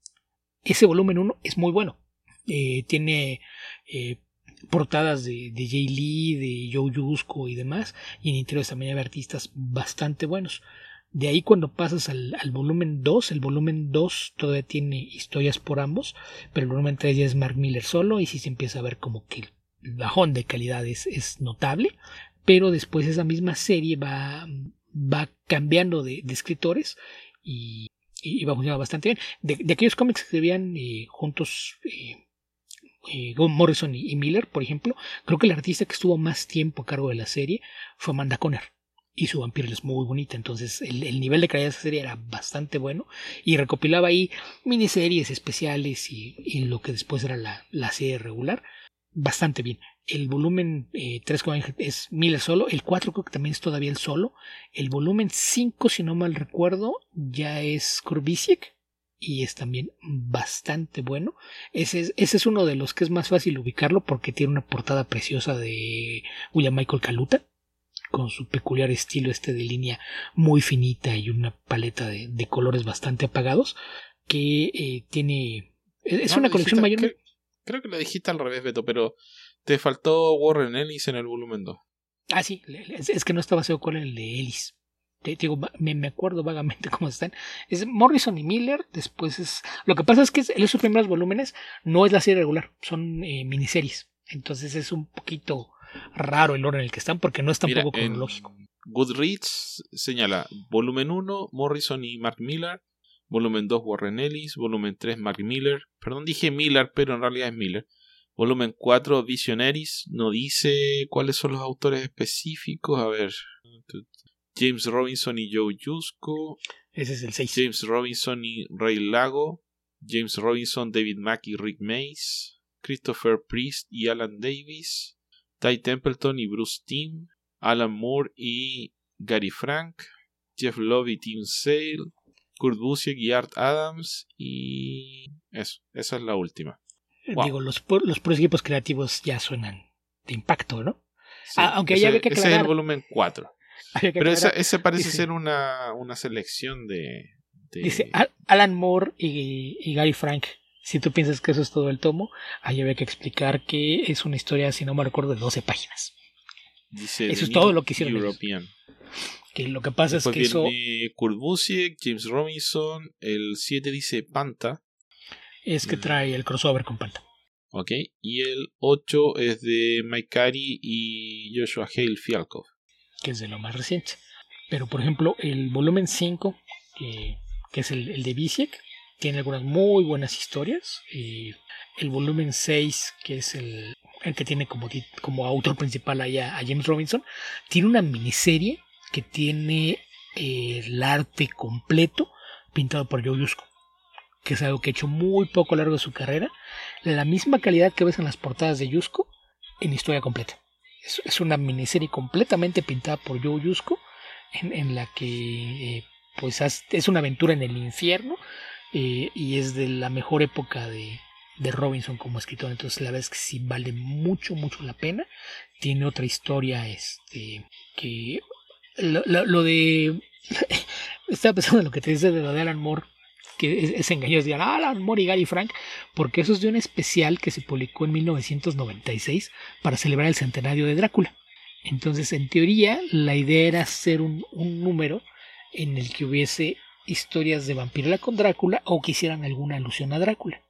Ese volumen uno es muy bueno. Eh, tiene eh, portadas de, de Jay Lee, de Joe Yusko y demás, y en interiores también hay artistas bastante buenos. De ahí cuando pasas al, al volumen dos, el volumen dos todavía tiene historias por ambos, pero el volumen tres ya es Mark Millar solo, y sí se empieza a ver como que el bajón de calidad es, es notable, pero después esa misma serie va, va cambiando de, de escritores y, y va funcionando bastante bien. De, de aquellos cómics que se veían eh, juntos, eh, eh, Morrison y, y Millar, por ejemplo, creo que el artista que estuvo más tiempo a cargo de la serie fue Amanda Conner, y su Vampirella es muy bonita. Entonces el, el nivel de calidad de esa serie era bastante bueno, y recopilaba ahí miniseries especiales y, y lo que después era la, la serie regular bastante bien. El volumen eh, tres es Millar solo, el cuatro creo que también es todavía el solo, el volumen cinco si no mal recuerdo ya es Kurbisiek y es también bastante bueno. Ese es, ese es uno de los que es más fácil ubicarlo porque tiene una portada preciosa de William Michael Kaluta, con su peculiar estilo este de línea muy finita y una paleta de, de colores bastante apagados, que eh, tiene... Es no, una colección dijiste, mayor... Creo, creo que lo dijiste al revés, Beto, pero te faltó Warren Ellis en el volumen dos. Ah, sí, es, es que no estaba seguro cuál era el de Ellis. Te, te digo, me, me acuerdo vagamente cómo están. Es Morrison y Millar, después es... Lo que pasa es que esos primeros volúmenes no es la serie regular, son eh, miniseries. Entonces es un poquito raro el orden en el que están porque no es tampoco Mira, cronológico. Goodreads señala volumen uno Morrison y Mark Millar, volumen dos Warren Ellis, volumen tres Mark Millar, perdón dije Millar pero en realidad es Millar, volumen cuatro Visionaries, no dice cuáles son los autores específicos, a ver, James Robinson y Joe Yusko, ese es el seis. James Robinson y Ray Lago, James Robinson, David Mack y Rick Mace, Christopher Priest y Alan Davis, Ty Templeton y Bruce Timm, Alan Moore y Gary Frank, Jeff Love y Tim Sale, Kurt Busiek y Art Adams, y eso, esa es la última. Wow. Digo, los, los puros equipos creativos ya suenan de impacto, ¿no? Sí, ah, aunque ese, ya había que aclarar, ese es el volumen cuatro. Pero esa, ese parece dice, ser una, una selección de, de... Dice Alan Moore y, y Gary Frank. Si tú piensas que eso es todo el tomo, ahí había que explicar que es una historia, si no me recuerdo, de doce páginas. Dice eso es todo lo que hicieron European. Que lo que pasa Después es que viene eso... Kurt Busiek, James Robinson, el siete dice Panta. Es que trae el crossover con Panta. Ok, y el ocho es de Mike Carey y Joshua Hale Fialkov, que es de lo más reciente. Pero por ejemplo el volumen cinco, que, que es el, el de Busiek, tiene algunas muy buenas historias. Y el volumen seis, que es el, el que tiene como, como autor principal allá a James Robinson, tiene una miniserie que tiene eh, el arte completo pintado por Joe Yusko, que es algo que ha hecho muy poco a lo largo de su carrera. La misma calidad que ves en las portadas de Yusko en historia completa. Es, es una miniserie completamente pintada por Joe Yusko, en, en la que eh, pues es una aventura en el infierno. Eh, y es de la mejor época de, de Robinson como escritor. Entonces la verdad es que sí vale mucho mucho la pena. Tiene otra historia este que lo, lo, lo de estaba pensando en lo que te dice de lo de Alan Moore. que es, es engañoso decir Alan Moore y Gary Frank, porque eso es de un especial que se publicó en mil novecientos noventa y seis para celebrar el centenario de Drácula. Entonces, en teoría, la idea era hacer un, un número en el que hubiese historias de Vampirella con Drácula o que hicieran alguna alusión a Drácula.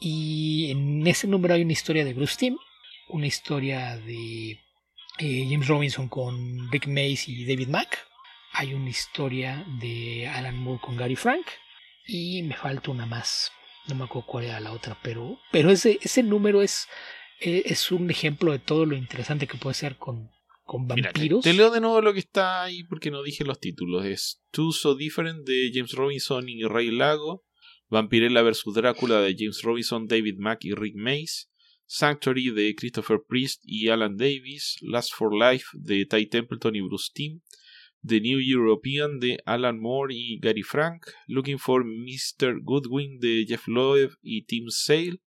Y en ese número hay una historia de Bruce Timm, una historia de eh, James Robinson con Rick Mace y David Mack. Hay una historia de Alan Moore con Gary Frank. Y me falta una más. No me acuerdo cuál era la otra. Pero, pero ese, ese número es, es un ejemplo de todo lo interesante que puede ser con, con vampiros. Mira, te, te leo de nuevo lo que está ahí porque no dije los títulos. Es Two So Different de James Robinson y Ray Lago. Vampirella versus Drácula de James Robinson, David Mack y Rick Mace. Sanctuary de Christopher Priest y Alan Davis. Last for Life de Ty Templeton y Bruce Timm. The New European de Alan Moore y Gary Frank. Looking for mister Goodwin de Jeff Loeb y Tim Sale.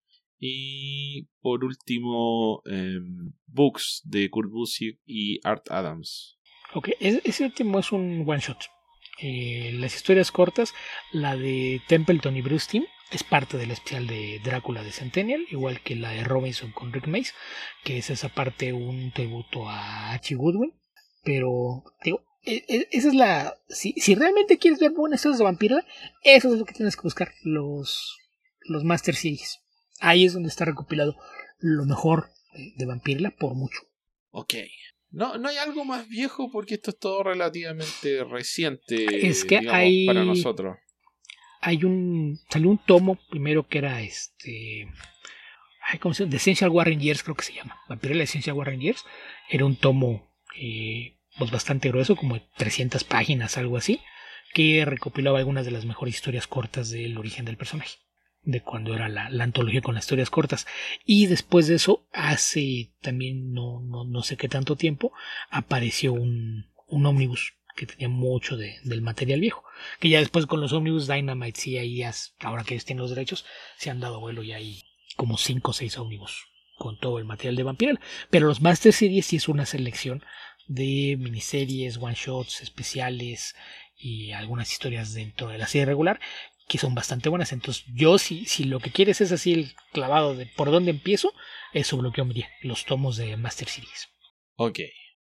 Y por último, eh, Books de Kurt Busiek y Art Adams. Ok, ese último es un one shot. Eh, las historias cortas, la de Templeton y Bruce Timm, es parte del especial de Drácula de Centennial, igual que la de Robinson con Rick Mace, que es esa parte un tributo a H. Goodwin. Pero, digo, esa es la. Si, si realmente quieres ver buenas historias de Vampirella, eso es lo que tienes que buscar: los, los Master Series. Ahí es donde está recopilado lo mejor de, de Vampirella por mucho. Ok. No, no hay algo más viejo porque esto es todo relativamente reciente, es que digamos, hay, para nosotros. Hay un. Salió un tomo primero que era este. ¿Cómo se llama? The Essential Warren Years, creo que se llama. Vampirella Essential Warren Years. Era un tomo eh, pues bastante grueso, como de trescientas páginas, algo así, que recopilaba algunas de las mejores historias cortas del origen del personaje, de cuando era la, la antología con las historias cortas. Y después de eso, hace también no, no, no sé qué tanto tiempo, apareció un, un ómnibus que tenía mucho de, del material viejo, que ya después con los ómnibus Dynamite, sí, ahí ya, ahora que ellos tienen los derechos, se han dado vuelo y hay como cinco o seis ómnibus con todo el material de Vampirella. Pero los Master Series sí es una selección de miniseries, one shots, especiales y algunas historias dentro de la serie regular que son bastante buenas. Entonces yo si, si lo que quieres es así el clavado de por dónde empiezo, eso lo que yo me diría, los tomos de Master Series. Ok.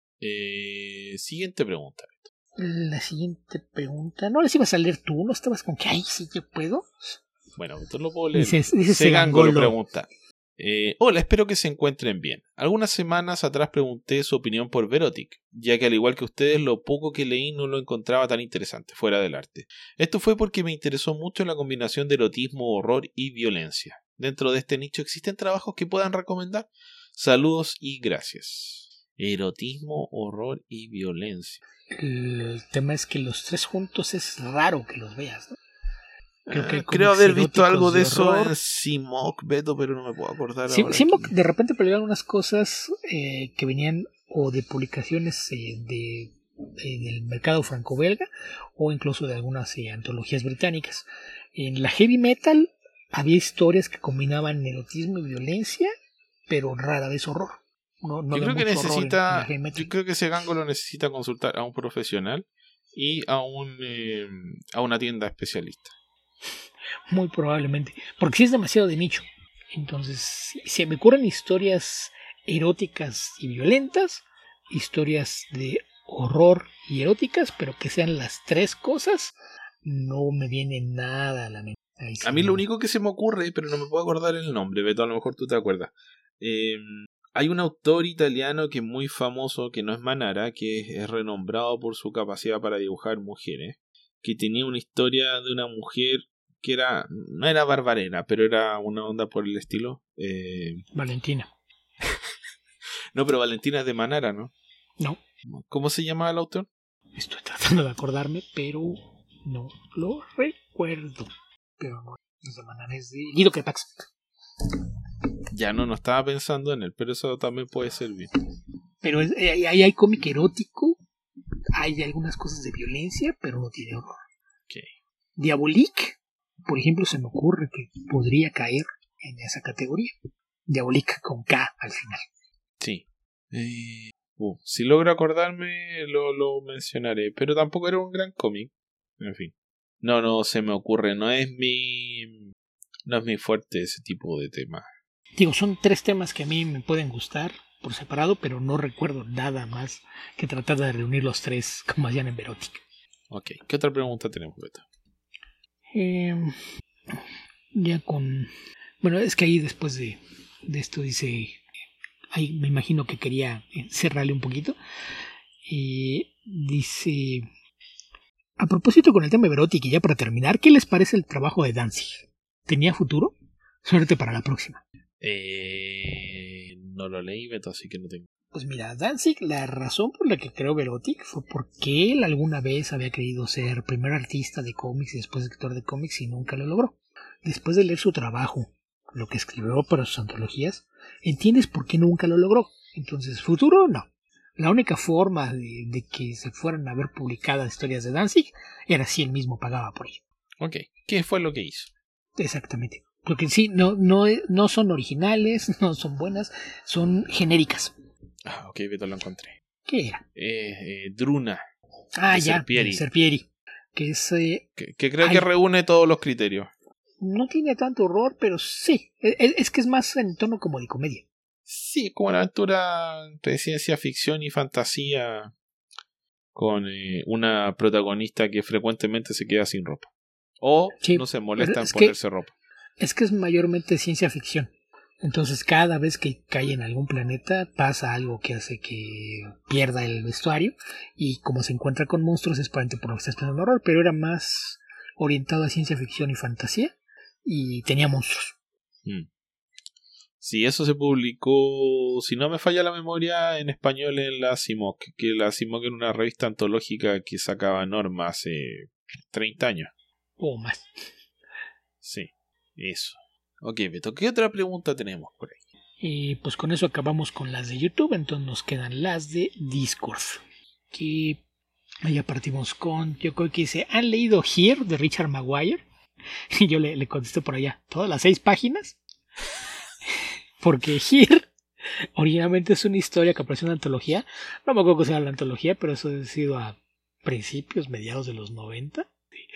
Eh, siguiente pregunta. La siguiente pregunta, ¿no les ibas a leer tú? ¿No estabas con que, ay, sí, yo puedo? Bueno, entonces lo puedo leer. Dices, dices Segango lo pregunta. Eh, Hola, espero que se encuentren bien. Algunas semanas atrás pregunté su opinión por Verotic, ya que al igual que ustedes, lo poco que leí no lo encontraba tan interesante, fuera del arte. Esto fue porque me interesó mucho la combinación de erotismo, horror y violencia. Dentro de este nicho, ¿existen trabajos que puedan recomendar? Saludos y gracias. Erotismo, horror y violencia. El tema es que los tres juntos es raro que los veas, ¿no? Creo, que Creo haber visto algo de, de eso en Simok, Beto, pero no me puedo acordar. Sí, Simok de repente peleó algunas cosas eh, que venían o de publicaciones eh, de, eh, del mercado franco-belga o incluso de algunas eh, antologías británicas. En la heavy metal había historias que combinaban erotismo y violencia, pero rara vez horror. No, no yo creo que necesita, yo creo que ese gango lo necesita consultar a un profesional y a un eh, a una tienda especialista. Muy probablemente, porque si es demasiado de nicho. Entonces, si se me ocurren historias eróticas y violentas, historias de horror y eróticas, pero que sean las tres cosas, no me viene nada a la mente. Sí, a mí no. Lo único que se me ocurre, pero no me puedo acordar el nombre, Beto, a lo mejor tú te acuerdas. Eh, hay un autor italiano que es muy famoso, que no es Manara, que es, es renombrado por su capacidad para dibujar mujeres, que tenía una historia de una mujer que era, no era barbarena, pero era una onda por el estilo. Eh... Valentina. No, pero Valentina es de Manara, ¿no? No. ¿Cómo se llama el autor? Estoy tratando de acordarme, pero no lo recuerdo. Pero no es de Manara, es de Guido Crepax. Ya no, no estaba pensando en él, pero eso también puede ser bien. Pero es, ahí hay, hay cómic erótico, hay algunas cosas de violencia, pero no tiene horror. Okay. Diabolique, por ejemplo, se me ocurre que podría caer en esa categoría. Diabolique con K al final. Sí. Eh, uh, si logro acordarme, lo, lo mencionaré. Pero tampoco era un gran cómic. En fin. No, no se me ocurre. No es mi... No es mi fuerte ese tipo de tema. Digo, son tres temas que a mí me pueden gustar por separado, pero no recuerdo nada más que tratar de reunir los tres como hacían en Verotic. Ok, ¿qué otra pregunta tenemos, Beto? Eh, ya con... Bueno, es que ahí después de, de esto dice... Ahí me imagino que quería cerrarle un poquito. Eh, dice... A propósito con el tema de Verotic, y ya para terminar, ¿qué les parece el trabajo de Danzig? ¿Tenía futuro? Suerte para la próxima. Eh, no lo leí, Beto, así que no tengo. Pues mira, Danzig, la razón por la que creó Verotic fue porque él alguna vez había querido ser primer artista de cómics y después escritor de cómics y nunca lo logró. Después de leer su trabajo, lo que escribió para sus antologías, entiendes por qué nunca lo logró. Entonces, futuro, no. La única forma de, de que se fueran a ver publicadas historias de Danzig era si él mismo pagaba por ello. Ok, ¿qué fue lo que hizo? Exactamente. Porque en sí no, no, no son originales, no son buenas, son genéricas. Ah, ok, Beto, lo encontré. ¿Qué era? Eh, eh, Druna. Ah, de ya, Serpieri. de Serpieri. Que es... Eh, que, que creo ay, que reúne todos los criterios. No tiene tanto horror, pero sí. Es, es que es más en tono como de comedia. Sí, como una aventura entre ciencia ficción y fantasía con eh, una protagonista que frecuentemente se queda sin ropa. O Sí, no se molesta en es ponerse que, ropa. Es que es mayormente ciencia ficción. Entonces cada vez que cae en algún planeta pasa algo que hace que pierda el vestuario y como se encuentra con monstruos es probablemente por lo que está esperando horror, pero era más orientado a ciencia ficción y fantasía y tenía monstruos. Mm. Sí, eso se publicó, si no me falla la memoria, en español en la C I M O C, que la C I M O C era una revista antológica que sacaba Norma hace treinta años. O más. Sí, eso. Ok, Beto, ¿qué otra pregunta tenemos por ahí? Y pues con eso acabamos con las de YouTube, entonces nos quedan las de Discord. Que ya partimos con, yo creo que dice, ¿han leído Here de Richard Maguire? Y yo le, le contesté por allá, ¿todas las seis páginas? Porque Here originalmente es una historia que apareció en una antología. No me acuerdo cómo se llama la antología, pero eso ha sido a principios, mediados de los noventa.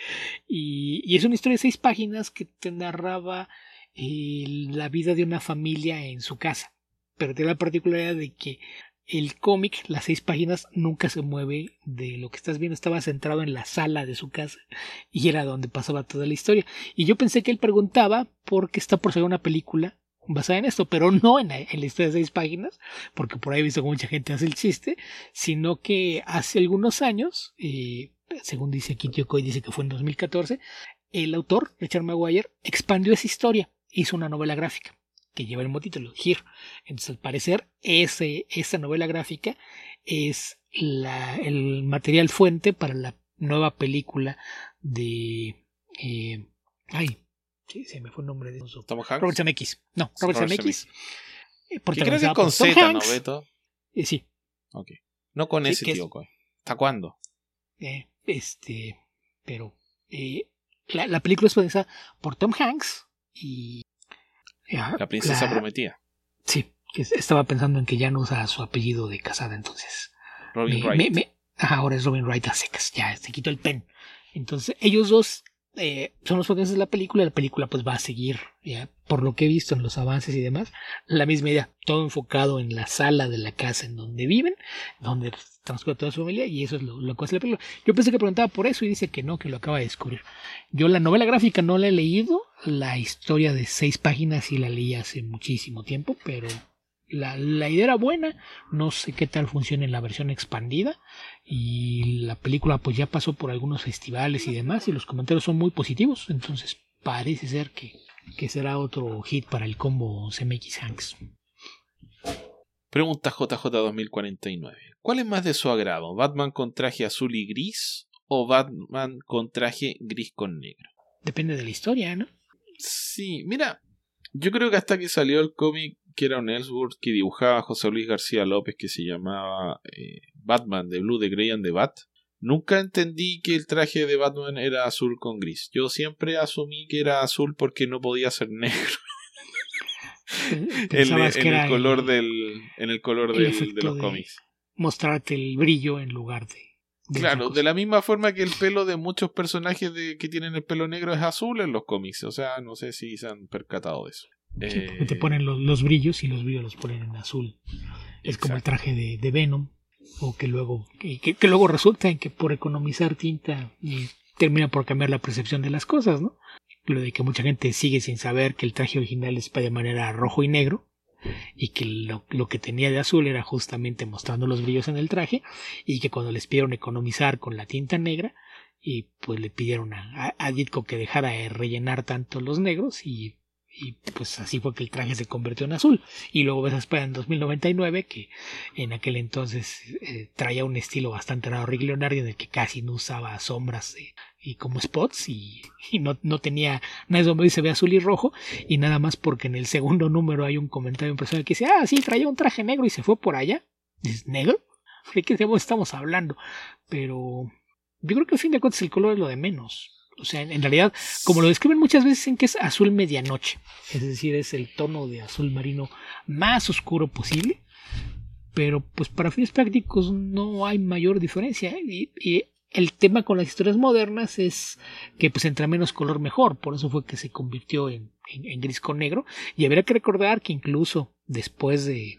Y, y es una historia de seis páginas que te narraba eh, la vida de una familia en su casa. Pero tiene la particularidad de que el cómic, las seis páginas, nunca se mueve de lo que estás viendo. Estaba centrado en la sala de su casa y era donde pasaba toda la historia. Y yo pensé que él preguntaba por qué está por salir una película basada en esto, pero no en la, en la historia de seis páginas, porque por ahí he visto que mucha gente hace el chiste, sino que hace algunos años, eh, según dice aquí Yokoi, dice que fue en dos mil catorce, el autor, Richard Maguire, expandió esa historia, hizo una novela gráfica que lleva el motítulo Here. Entonces, al parecer, ese, esa novela gráfica es la, el material fuente para la nueva película de... Eh, ay, sí, se me fue el nombre de eso. ¿Tom Hanks? Robert Zemeckis. No, Robert, Robert Zemeckis. Eh, creo que con Z, ¿no, Beto? Eh, sí. Ok. No con sí, ese tío. Es... ¿Hasta cuándo? Eh, este... Pero... Eh, la, la película es pensada por Tom Hanks y... Ya, la princesa la... prometida. Sí, estaba pensando en que ya no usa su apellido de casada, entonces. Robin me, Wright. Me, me, ajá, ahora es Robin Wright a secas, ya se quitó el pen. Entonces, ellos dos eh, son los protagonistas de la película. La película pues va a seguir, ya, por lo que he visto en los avances y demás, la misma idea, todo enfocado en la sala de la casa en donde viven, donde transcurre toda su familia, y eso es lo, lo que hace la película. Yo pensé que preguntaba por eso y dice que no, que lo acaba de descubrir. Yo la novela gráfica no la he leído, la historia de seis páginas sí la leí hace muchísimo tiempo, pero la, la idea era buena, no sé qué tal funciona en la versión expandida, y la película pues ya pasó por algunos festivales y demás, y los comentarios son muy positivos, entonces parece ser que, que será otro hit para el combo Zemeckis Hanks. Pregunta J J dos mil cuarenta y nueve. ¿Cuál es más de su agrado? ¿Batman con traje azul y gris o Batman con traje gris con negro? Depende de la historia, ¿no? Sí, mira, yo creo que hasta que salió el cómic que era un Ellsworth que dibujaba José Luis García López, que se llamaba eh, Batman de Blue, de Grey and the Bat, nunca entendí que el traje de Batman era azul con gris. Yo siempre asumí que era azul porque no podía ser negro. en, en el color el, del en el color el del, de los cómics, mostrarte el brillo en lugar de Claro, de la misma forma que el pelo de muchos personajes de, que tienen el pelo negro es azul en los cómics. O sea, no sé si se han percatado de eso. Sí, eh... porque te ponen los, los brillos y los brillos los ponen en azul. Es Exacto. Como el traje de, de Venom. O que luego, que, que luego resulta en que por economizar tinta eh, termina por cambiar la percepción de las cosas, ¿no? Lo de que mucha gente sigue sin saber que el traje original de Spider-Man era rojo y negro. Y que lo, lo que tenía de azul era justamente mostrando los brillos en el traje, y que cuando les pidieron economizar con la tinta negra, y pues le pidieron a, a Ditko que dejara de rellenar tanto los negros, y, y pues así fue que el traje se convirtió en azul. Y luego ves a Spider en dos mil noventa y nueve, que en aquel entonces eh, traía un estilo bastante raro, Rick Leonardo, en el que casi no usaba sombras eh, y como spots, y, y no, no tenía nada donde se ve azul y rojo, y nada más porque en el segundo número hay un comentario de un personaje que dice, ah, sí, traía un traje negro y se fue por allá. ¿Es negro? ¿De qué estamos hablando? Pero yo creo que al fin de cuentas el color es lo de menos. O sea, en, en realidad, como lo describen muchas veces, en que es azul medianoche, es decir, es el tono de azul marino más oscuro posible, pero pues para fines prácticos no hay mayor diferencia, y, y el tema con las historias modernas es que pues entre menos color mejor, por eso fue que se convirtió en, en, en gris con negro. Y habría que recordar que incluso después de,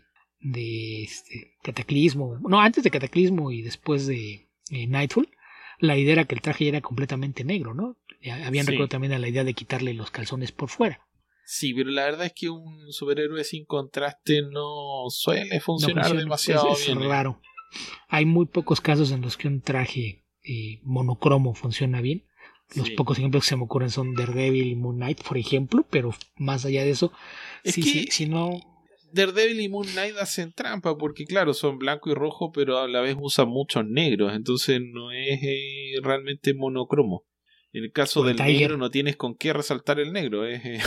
de este Cataclismo, no, antes de Cataclismo y después de eh, Nightfall, la idea era que el traje era completamente negro, ¿no? Habían sí. recordado también a la idea de quitarle los calzones por fuera. Sí, pero la verdad es que un superhéroe sin contraste no suele funcionar no funciona, demasiado es, bien. Es raro. Hay muy pocos casos en los que un traje Eh, monocromo funciona bien. Los sí. pocos ejemplos que se me ocurren son Daredevil y Moon Knight, por ejemplo, pero más allá de eso, es sí, que sí, si no... Daredevil y Moon Knight hacen trampa, porque claro, son blanco y rojo, pero a la vez usan muchos negros, entonces no es eh, realmente monocromo. En el caso o del Tiger. Negro no tienes con qué resaltar el negro, es, eh,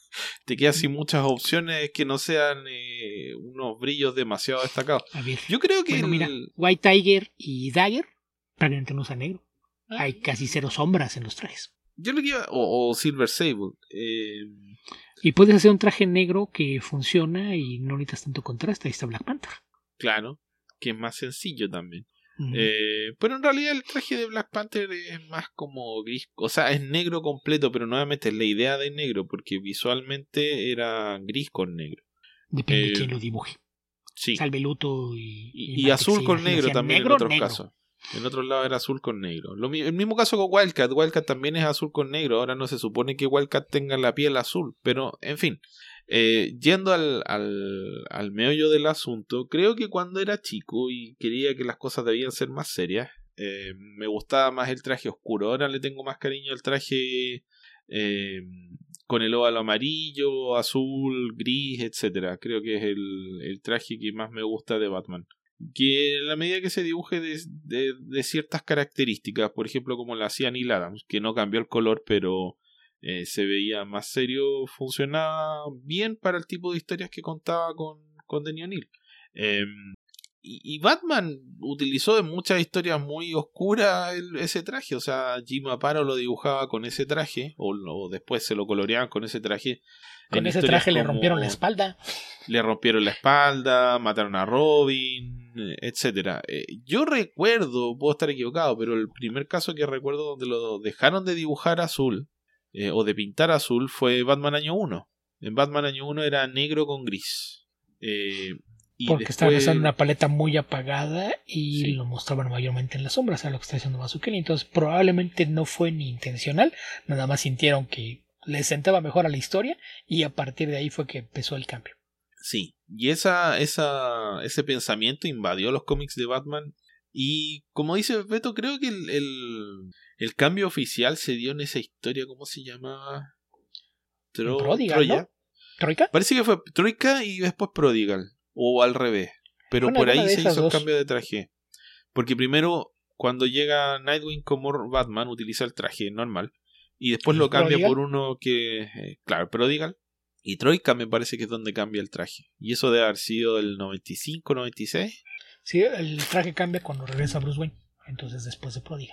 te quedas sin muchas opciones que no sean eh, unos brillos demasiado destacados. A ver, yo creo que bueno, el... mira, White Tiger y Dagger prácticamente no usa negro. Ah. Hay casi cero sombras en los trajes. Yo lo que iba... O, o Silver Sable. Eh... Y puedes hacer un traje negro que funciona y no necesitas tanto contraste. Ahí está Black Panther. Claro, que es más sencillo también. Uh-huh. Eh, pero en realidad el traje de Black Panther es más como gris. O sea, es negro completo, pero nuevamente es la idea de negro, porque visualmente era gris con negro. Depende eh, de quién lo dibuje. Sí. Salveluto y, y, y azul con negro también negro, en otros negro. casos. En otro lado era azul con negro. Lo, el mismo caso con Wildcat. Wildcat también es azul con negro. Ahora no se supone que Wildcat tenga la piel azul. Pero, en fin. Eh, yendo al, al, al meollo del asunto, creo que cuando era chico y quería que las cosas debían ser más serias, eh, me gustaba más el traje oscuro. Ahora le tengo más cariño al traje eh, con el óvalo amarillo, azul, gris, etcétera. Creo que es el, el traje que más me gusta de Batman. Que en la medida que se dibuje de, de, de ciertas características, por ejemplo como la hacía Neil Adams, que no cambió el color pero eh, se veía más serio, funcionaba bien para el tipo de historias que contaba con, con Denny O'Neil. Eh, y, y Batman utilizó en muchas historias muy oscuras el, ese traje, o sea, Jim Aparo lo dibujaba con ese traje, o, o después se lo coloreaban con ese traje. Con ese traje le rompieron la espalda. Le rompieron la espalda, mataron a Robin, etcétera. Eh, yo recuerdo, puedo estar equivocado, pero el primer caso que recuerdo donde lo dejaron de dibujar azul, eh, o de pintar azul, fue Batman Año uno. En Batman Año uno era negro con gris. Eh, y Porque después... estaba usando una paleta muy apagada y sí. lo mostraban mayormente en las sombras, era lo que está diciendo Mazzucchelli. Entonces probablemente no fue ni intencional, nada más sintieron que les sentaba mejor a la historia y a partir de ahí fue que empezó el cambio. Sí, y esa, esa, ese pensamiento invadió los cómics de Batman y como dice Beto, creo que el, el, el cambio oficial se dio en esa historia, ¿cómo se llamaba? Tro- Prodigal, Troya. ¿no? ¿Troika? Parece que fue Troika y después Prodigal, o al revés, pero Una, por ahí una se hizo dos. el cambio de traje, porque primero cuando llega Nightwing como Batman utiliza el traje normal y después lo cambia Prodigal? por uno que, eh, claro, Prodigal. Y Troika me parece que es donde cambia el traje. Y eso debe haber sido el noventa y cinco, noventa y seis. Sí, el traje cambia cuando regresa Bruce Wayne. Entonces después de Prodigal.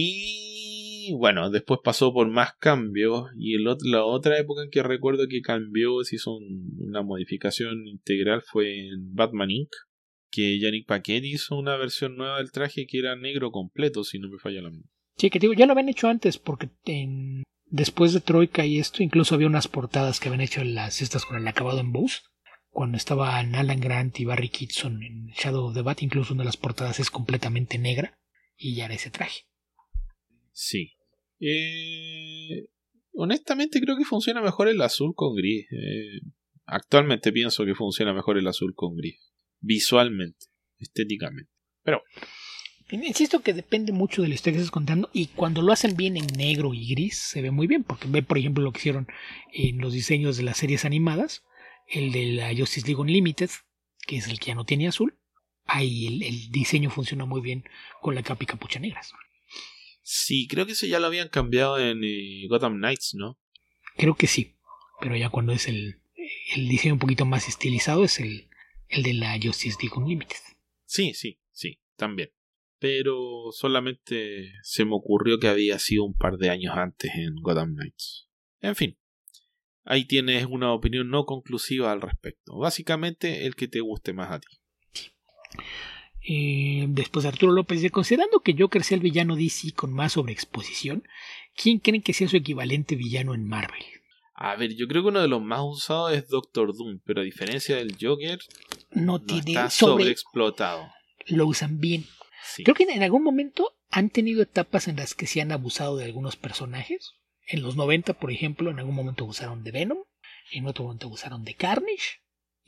Y bueno, después pasó por más cambios. Y el otro, la otra época en que recuerdo que cambió, se hizo un, una modificación integral, fue en Batman incorporated. que Yannick Paquette hizo una versión nueva del traje que era negro completo, si no me falla la mente. Sí, que digo, ya lo habían hecho antes, porque en, después de Troika y esto, incluso había unas portadas que habían hecho en las estas con el acabado en Bose, cuando estaban Alan Grant y Barry Kitson en Shadow of the Bat, incluso una de las portadas es completamente negra, y ya era ese traje. Sí. Eh, honestamente creo que funciona mejor el azul con gris. Eh, actualmente pienso que funciona mejor el azul con gris. Visualmente, estéticamente. Pero insisto que depende mucho de la historia que estás contando, y cuando lo hacen bien en negro y gris se ve muy bien, porque ve por ejemplo lo que hicieron en los diseños de las series animadas, el de la Justice League Unlimited, que es el que ya no tiene azul. Ahí el, el diseño funciona muy bien con la capa y capucha negras. Sí, creo que eso ya lo habían cambiado en eh, Gotham Knights, ¿no? Creo que sí, pero ya cuando es el, el diseño un poquito más estilizado es el, el de la Justice League Unlimited. Sí, sí, sí, también. Pero solamente se me ocurrió que había sido un par de años antes en Gotham Knights. En fin, ahí tienes una opinión no conclusiva al respecto. Básicamente el que te guste más a ti. Eh, después de Arturo López dice, considerando que Joker sea el villano D C con más sobreexposición, ¿quién creen que sea su equivalente villano en Marvel? A ver, yo creo que uno de los más usados es Doctor Doom, pero a diferencia del Joker, no, no tiene está sobre... sobreexplotado. Lo usan bien. Sí. Creo que en algún momento han tenido etapas en las que se han abusado de algunos personajes. En los noventa, por ejemplo, en algún momento abusaron de Venom, en otro momento abusaron de Carnage,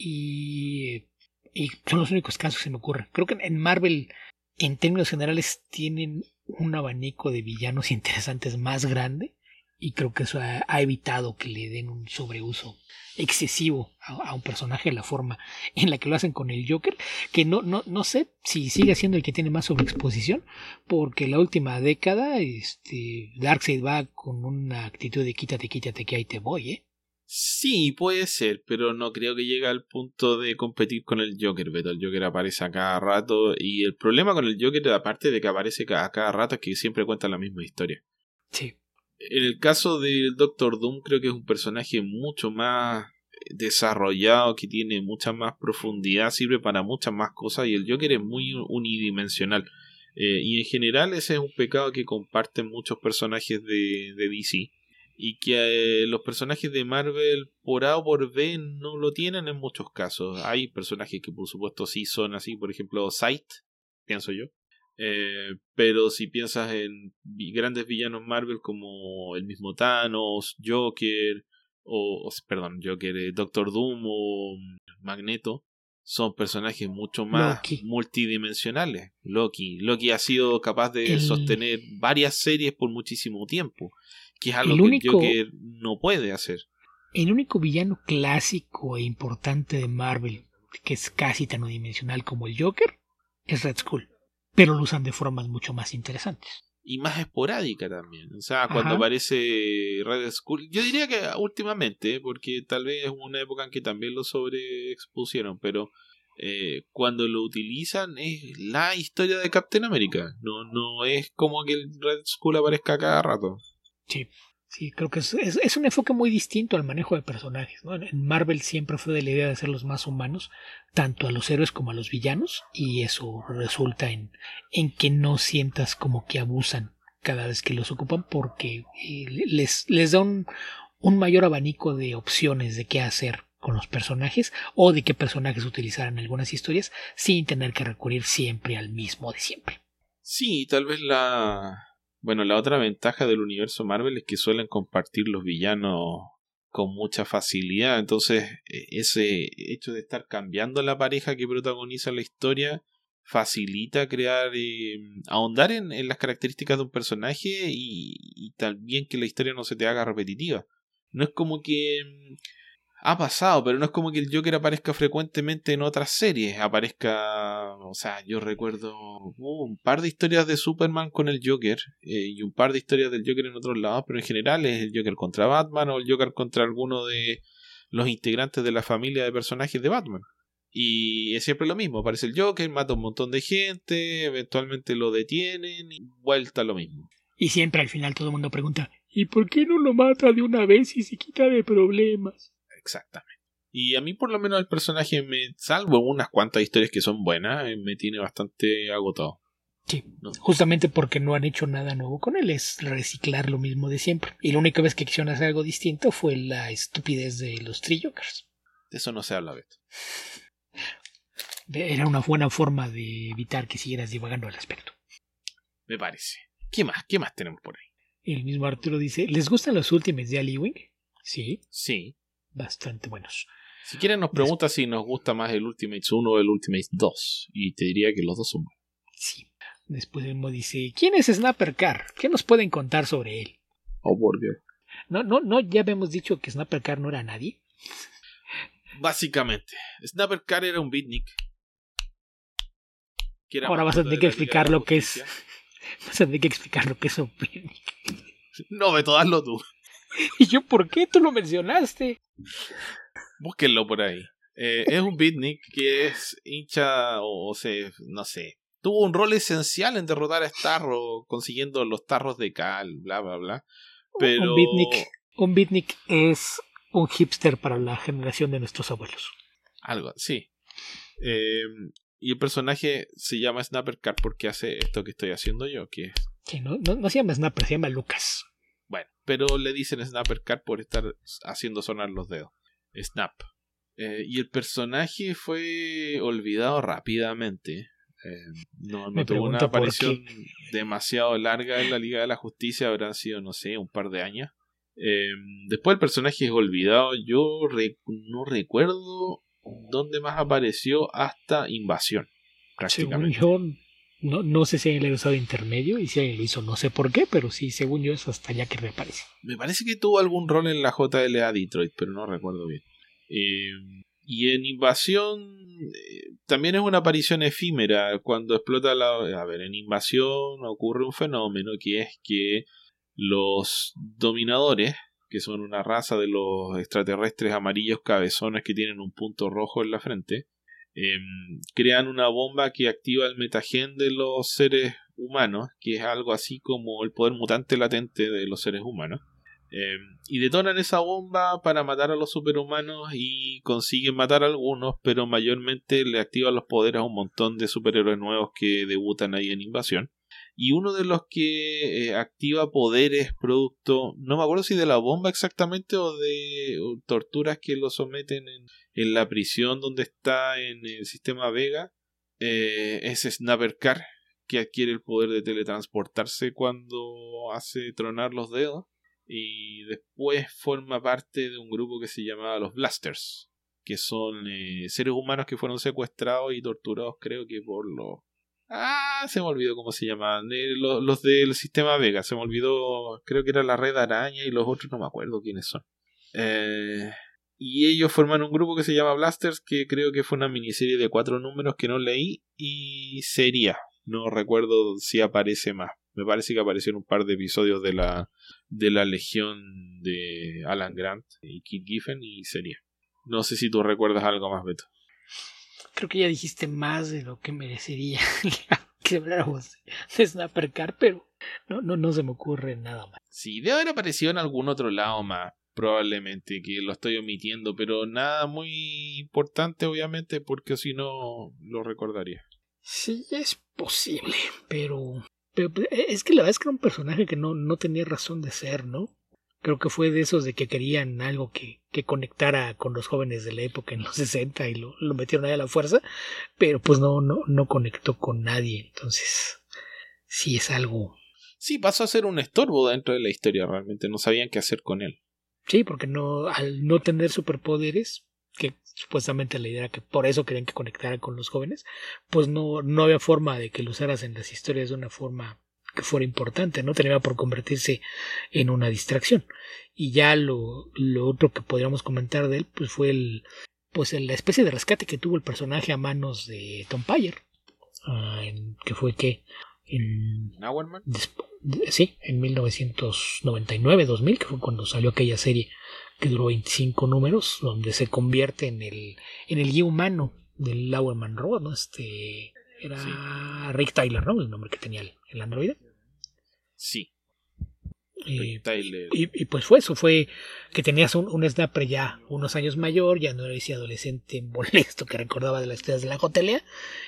y... y son los únicos casos que se me ocurren. Creo que en Marvel, en términos generales, tienen un abanico de villanos interesantes más grande, y creo que eso ha, ha evitado que le den un sobreuso excesivo a, a un personaje, la forma en la que lo hacen con el Joker, que no, no, no sé si sigue siendo el que tiene más sobreexposición, porque la última década este, Darkseid va con una actitud de quítate, quítate, que ahí te voy, ¿eh? Sí, puede ser, pero no creo que llegue al punto de competir con el Joker, Beto. El Joker aparece a cada rato, y el problema con el Joker, aparte de que aparece a cada rato, es que siempre cuenta la misma historia. Sí. En el caso del Doctor Doom, creo que es un personaje mucho más desarrollado, que tiene mucha más profundidad, sirve para muchas más cosas, y el Joker es muy unidimensional. Eh, y en general ese es un pecado que comparten muchos personajes de, de D C. Y que eh, los personajes de Marvel por A o por B no lo tienen en muchos casos. Hay personajes que por supuesto sí son así, por ejemplo Sight, pienso yo. Eh, pero si piensas en grandes villanos Marvel como el mismo Thanos, Joker, o, o perdón, Joker, eh, Doctor Doom o Magneto, son personajes mucho más Loki. multidimensionales. Loki. Loki ha sido capaz de El... sostener varias series por muchísimo tiempo, que es algo el que único, el Joker no puede hacer. El único villano clásico e importante de Marvel, que es casi tan unidimensional como el Joker, es Red Skull, pero lo usan de formas mucho más interesantes. Y más esporádica también. O sea, cuando Ajá. aparece Red Skull, yo diría que últimamente, porque tal vez es una época en que también lo sobreexpusieron, pero eh, cuando lo utilizan es la historia de Captain America. No, no es como que el Red Skull aparezca cada rato. Sí, sí, creo que es, es, es un enfoque muy distinto al manejo de personajes, ¿no? En Marvel siempre fue de la idea de hacerlos más humanos, tanto a los héroes como a los villanos, y eso resulta en, en que no sientas como que abusan cada vez que los ocupan, porque eh, les, les da un, un mayor abanico de opciones de qué hacer con los personajes, o de qué personajes utilizar en algunas historias, sin tener que recurrir siempre al mismo de siempre. Sí, tal vez la... Bueno, la otra ventaja del universo Marvel es que suelen compartir los villanos con mucha facilidad. Entonces, ese hecho de estar cambiando la pareja que protagoniza la historia facilita crear, eh, ahondar en, en las características de un personaje, y, y también que la historia no se te haga repetitiva. No es como que... Ha pasado, pero no es como que el Joker aparezca frecuentemente en otras series. Aparezca, o sea, yo recuerdo uh, un par de historias de Superman con el Joker, eh, y un par de historias del Joker en otros lados, pero en general es el Joker contra Batman o el Joker contra alguno de los integrantes de la familia de personajes de Batman. Y es siempre lo mismo, aparece el Joker, mata un montón de gente, eventualmente lo detienen y vuelta a lo mismo. Y siempre al final todo el mundo pregunta, ¿y por qué no lo mata de una vez y se quita de problemas? Exactamente. Y a mí por lo menos el personaje, me salvo unas cuantas historias que son buenas, eh, me tiene bastante agotado. Sí, ¿no? Justamente porque no han hecho nada nuevo con él, es reciclar lo mismo de siempre. Y la única vez que quisieron hacer algo distinto fue la estupidez de los Three Jokers. De eso no se habla, Beto. Era una buena forma de evitar que siguieras divagando al aspecto. Me parece. ¿Qué más? ¿Qué más tenemos por ahí? El mismo Arturo dice, ¿les gustan los Ultimates de Ali Wing? Sí. Sí. Bastante buenos. Si quieren nos pregunta Des- si nos gusta más el Ultimates uno o el Ultimates dos. Y te diría que los dos son buenos. Sí. Después Elmo dice, ¿quién es Snapper Carr? ¿Qué nos pueden contar sobre él? Oh, por Dios. No, no, no, ya habíamos dicho que Snapper Carr no era nadie. Básicamente, Snapper Carr era un beatnik. Ahora vas a tener que explicar lo que es. Vas a tener que explicar lo que es un beatnik. No, Beto, hazlo tú. ¿Y yo por qué? Tú lo mencionaste. Búsquenlo por ahí. Eh, es un beatnik que es hincha o, o se, no sé. Tuvo un rol esencial en derrotar a Starro, consiguiendo los tarros de cal, bla, bla, bla. Pero... Un beatnik, un beatnik es un hipster para la generación de nuestros abuelos. Algo, sí. Eh, y el personaje se llama Snapper Carr porque hace esto que estoy haciendo yo, que es... Sí, no, no, no se llama Snapper, se llama Lucas. Bueno, pero le dicen Snapper Carr por estar haciendo sonar los dedos. Snap. Eh, y el personaje fue olvidado rápidamente. Eh, no no tuvo una aparición demasiado larga en la Liga de la Justicia, habrán sido, no sé, un par de años. Eh, después el personaje es olvidado. Yo re- no recuerdo dónde más apareció hasta Invasión, prácticamente. Según yo, no, no sé si alguien le ha usado intermedio, y si alguien lo hizo no sé por qué, pero sí, según yo es hasta allá que reaparece. Me parece que tuvo algún rol en la J L A Detroit, pero no recuerdo bien. Eh, y en Invasión eh, también es una aparición efímera. Cuando explota la... A ver, en Invasión ocurre un fenómeno que es que los dominadores, que son una raza de los extraterrestres amarillos cabezones que tienen un punto rojo en la frente, eh, crean una bomba que activa el metagen de los seres humanos, que es algo así como el poder mutante latente de los seres humanos. Eh, y detonan esa bomba para matar a los superhumanos y consiguen matar a algunos, pero mayormente le activan los poderes a un montón de superhéroes nuevos que debutan ahí en Invasión. Y uno de los que eh, activa poderes producto, no me acuerdo si de la bomba exactamente o de o torturas que lo someten en, en la prisión donde está en el sistema Vega, eh, es Snapper Carr, que adquiere el poder de teletransportarse cuando hace tronar los dedos. Y después forma parte de un grupo que se llamaba los Blasters, que son eh, seres humanos que fueron secuestrados y torturados, creo que por los... Ah, se me olvidó cómo se llamaban. Eh, los, los del sistema Vega, se me olvidó, creo que era la Red Araña y los otros no me acuerdo quiénes son. Eh, y ellos forman un grupo que se llama Blasters, que creo que fue una miniserie de cuatro números que no leí, y sería, no recuerdo si aparece más. Me parece que aparecieron un par de episodios de la de la Legión de Alan Grant y Kit Giffen y sería. No sé si tú recuerdas algo más, Beto. Creo que ya dijiste más de lo que merecería que habláramos de Snapper Carr, pero no, no, no se me ocurre nada más. Sí, debe haber aparecido en algún otro lado más, probablemente, que lo estoy omitiendo, pero nada muy importante, obviamente, porque si no lo recordaría. Sí, es posible, pero... Pero es que la verdad es que era un personaje que no, no tenía razón de ser, ¿no? Creo que fue de esos de que querían algo que, que conectara con los jóvenes de la época en los sesenta y lo, lo metieron ahí a la fuerza, pero pues no, no, no conectó con nadie, entonces sí es algo... Sí, pasó a ser un estorbo dentro de la historia, realmente no sabían qué hacer con él. Sí, porque no, al no tener superpoderes, que supuestamente la idea era que por eso querían que conectara con los jóvenes, pues no, no había forma de que lo usaras en las historias de una forma que fuera importante, no tenía por convertirse en una distracción. Y ya lo, lo otro que podríamos comentar de él, pues fue el, pues la especie de rescate que tuvo el personaje a manos de Tom Payer, uh, en, que fue que en sí, en mil novecientos noventa y nueve dos mil, que fue cuando salió aquella serie que duró veinticinco números, donde se convierte en el en el guía humano del Lauerman Road, ¿no? Este era sí. Rick Tyler, ¿no? El nombre que tenía el, el androide. Sí. Y, Tyler. y, y pues fue eso, fue que tenías un, un Snapper ya unos años mayor, ya no era ese adolescente molesto que recordaba de las historias de la Jotelea,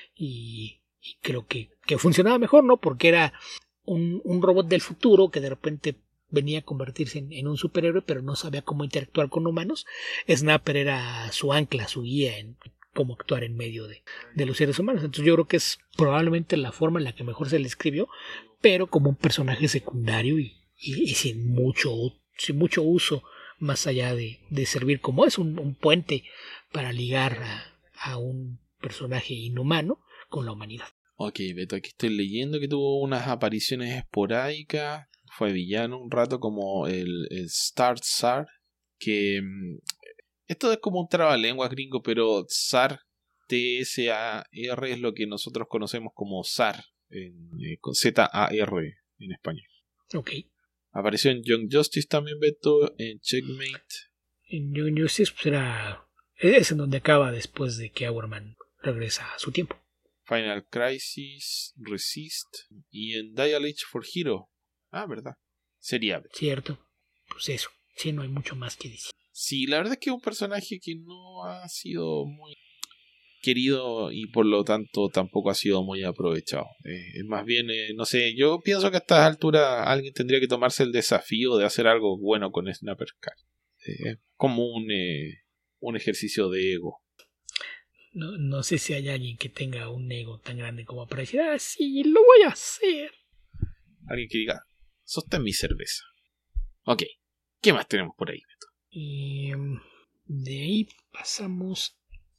y, y creo que, que funcionaba mejor, ¿no? Porque era un, un robot del futuro que de repente venía a convertirse en, en un superhéroe, pero no sabía cómo interactuar con humanos. Snapper era su ancla, su guía en cómo actuar en medio de, de los seres humanos. Entonces yo creo que es probablemente la forma en la que mejor se le escribió, pero como un personaje secundario y Y, y sin mucho sin mucho uso más allá de, de servir como es un, un puente para ligar a, a un personaje inhumano con la humanidad. Ok, Beto, aquí estoy leyendo que tuvo unas apariciones esporádicas, fue villano un rato como el, el Star Tsar, que mm, esto es como un trabalenguas gringo, pero Tsar, T S A R, es lo que nosotros conocemos como zar, en, eh, con Z A R en español. Ok. Apareció en Young Justice también, Beto, en Checkmate. En Young Justice pues era, es en donde acaba después de que Hourman regresa a su tiempo. Final Crisis, Resist y en Dial H for Hero. Ah, verdad. Sería. Cierto. Pues eso. Sí, no hay mucho más que decir. Sí, la verdad es que es un personaje que no ha sido muy querido y por lo tanto tampoco ha sido muy aprovechado. Eh, más bien, eh, no sé, yo pienso que a estas alturas alguien tendría que tomarse el desafío de hacer algo bueno con Snapper Car. Eh, como un, eh, un ejercicio de ego. No, no sé si hay alguien que tenga un ego tan grande como para decir, ah, sí, lo voy a hacer. Alguien que diga, sostén mi cerveza. Ok, ¿qué más tenemos por ahí, Beto? Y de ahí pasamos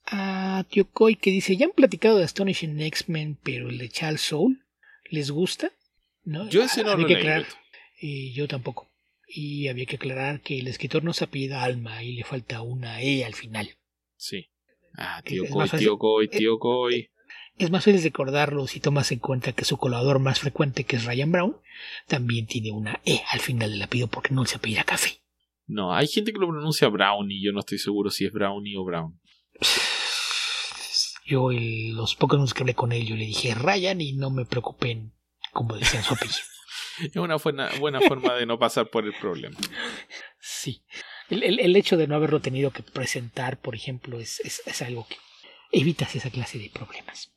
a Tyokoi, que dice, ya han platicado de Astonishing X-Men, pero el de Charles Soule, ¿les gusta? ¿No? Yo ese no había lo que leí, aclarar, Beto. y yo tampoco. Y había que aclarar que el escritor no se apellida Alma y le falta una E al final. Sí. Ah, Es tío más Koi, fácil- tío Koi, tío Koi. Es más fácil recordarlo si tomas en cuenta que su colaborador más frecuente, que es Ryan Brown, también tiene una E al final del apellido porque no se apellida Café. No, hay gente que lo pronuncia Brown y yo no estoy seguro si es Brownie o Brown. Yo, el, los Pokémon que hablé con él, yo le dije Ryan y no me preocupé en cómo decían su apellido. Es una buena, buena forma de no pasar por el problema. Sí. El, el, el hecho de no haberlo tenido que presentar, por ejemplo, es, es, es algo que evitas esa clase de problemas.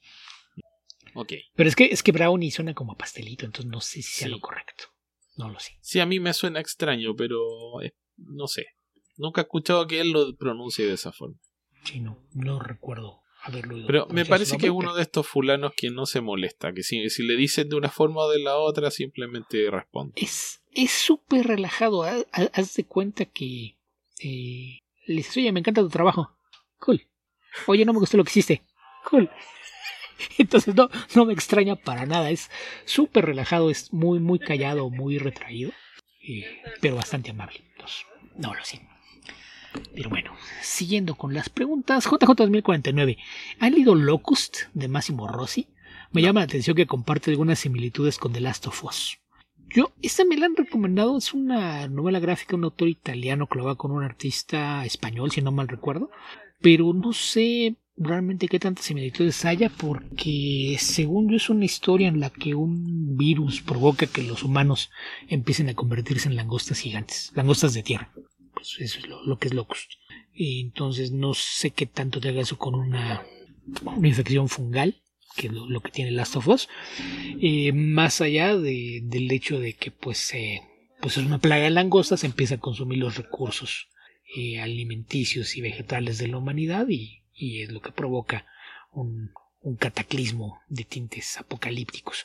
Ok. Pero es que, es que Brownie suena como a pastelito, entonces no sé si sea Sí. lo correcto. No lo sé. Sí, a mí me suena extraño, pero eh, no sé. Nunca he escuchado que él lo pronuncie de esa forma. Sí, no, no recuerdo haberlo oído. Pero me pronunciar parece su que es nombre, uno de estos fulanos que no se molesta, que si, si le dicen de una forma o de la otra, simplemente responde. Es es súper relajado. Ha- ha- Haz de cuenta que eh, le dices, oye, me encanta tu trabajo. Cool. Oye, no me gustó lo que hiciste. Cool. Entonces no, no me extraña para nada. Es súper relajado, es muy, muy callado, muy retraído, eh, pero bastante amable. Entonces, no lo sé. Pero bueno, siguiendo con las preguntas, J J dos mil cuarenta y nueve. ¿Han leído Locust de Massimo Rossi? Me llama la atención que comparte algunas similitudes con The Last of Us. Yo, esta me la han recomendado, es una novela gráfica, un autor italiano que lo va con un artista español, si no mal recuerdo, pero no sé realmente qué tantas similitudes haya, porque según yo es una historia en la que un virus provoca que los humanos empiecen a convertirse en langostas gigantes, langostas de tierra. Pues eso es lo, lo que es Locust. Y entonces no sé qué tanto te haga eso con una, una infección fungal, que es lo, lo que tiene Last of Us, eh, más allá de, del hecho de que pues, eh, pues es una plaga de langostas, empieza a consumir los recursos eh, alimenticios y vegetales de la humanidad y, y es lo que provoca un, un cataclismo de tintes apocalípticos.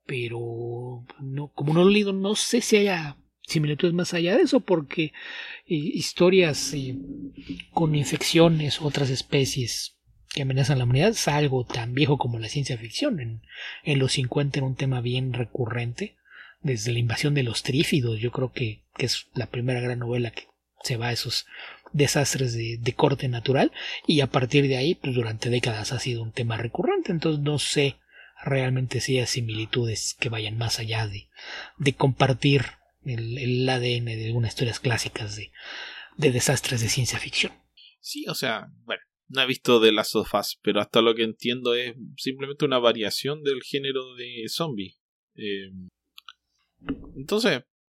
Pero no, como no lo he leído, no sé si haya similitudes más allá de eso, porque eh, historias eh, con infecciones, otras especies que amenazan la humanidad, es algo tan viejo como la ciencia ficción. En, en los cincuenta era un tema bien recurrente, desde la invasión de los trífidos. Yo creo que, que es la primera gran novela que se va a esos desastres de, de corte natural, y a partir de ahí, pues durante décadas ha sido un tema recurrente. Entonces no sé realmente si hay similitudes que vayan más allá de, de compartir el, el A D N de algunas historias clásicas de, de desastres de ciencia ficción. Sí, o sea, bueno, no he visto The Last of Us, pero hasta lo que entiendo es simplemente una variación del género de zombie. Eh, entonces,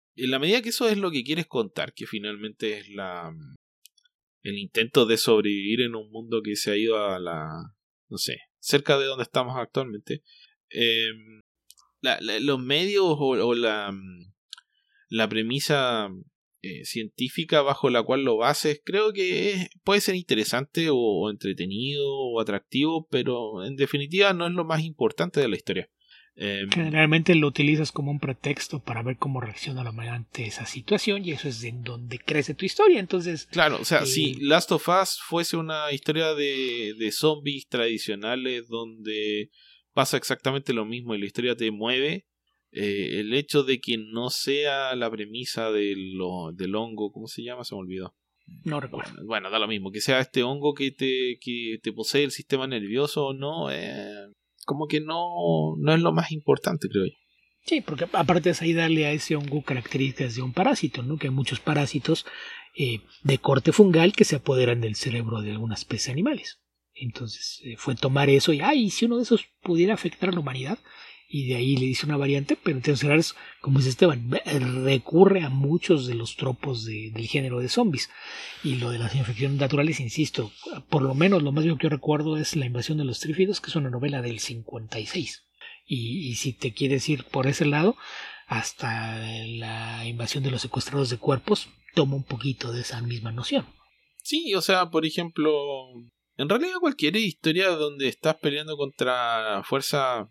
en la medida que eso es lo que quieres contar, que finalmente es la el intento de sobrevivir en un mundo que se ha ido a la, no sé, cerca de donde estamos actualmente, eh, la, la, los medios o, o la, la premisa eh, científica bajo la cual lo bases, creo que es, puede ser interesante o, o entretenido o atractivo, pero en definitiva no es lo más importante de la historia. Eh, Generalmente lo utilizas como un pretexto para ver cómo reacciona la humanidad ante esa situación, y eso es en donde crece tu historia. Entonces, claro, o sea, eh... si Last of Us fuese una historia de, de zombies tradicionales donde pasa exactamente lo mismo y la historia te mueve, eh, el hecho de que no sea la premisa de lo, del hongo, ¿cómo se llama? Se me olvidó. No recuerdo. Bueno, bueno, da lo mismo, que sea este hongo que te, que te posee el sistema nervioso o no, eh, como que no, no es lo más importante, creo yo. Sí, porque aparte es ahí darle a ese hongo características de un parásito, ¿no? Que hay muchos parásitos eh, de corte fungal que se apoderan del cerebro de algunas especies animales. Entonces eh, fue tomar eso y, ay, si uno de esos pudiera afectar a la humanidad, y de ahí le dice una variante, pero entonces, como dice Esteban, recurre a muchos de los tropos de, del género de zombies. Y lo de las infecciones naturales, insisto, por lo menos lo más viejo que yo recuerdo es La invasión de los trífidos, que es una novela del cincuenta y seis. Y, y si te quieres ir por ese lado, hasta La invasión de los secuestrados de cuerpos toma un poquito de esa misma noción. Sí, o sea, por ejemplo, en realidad cualquier historia donde estás peleando contra fuerza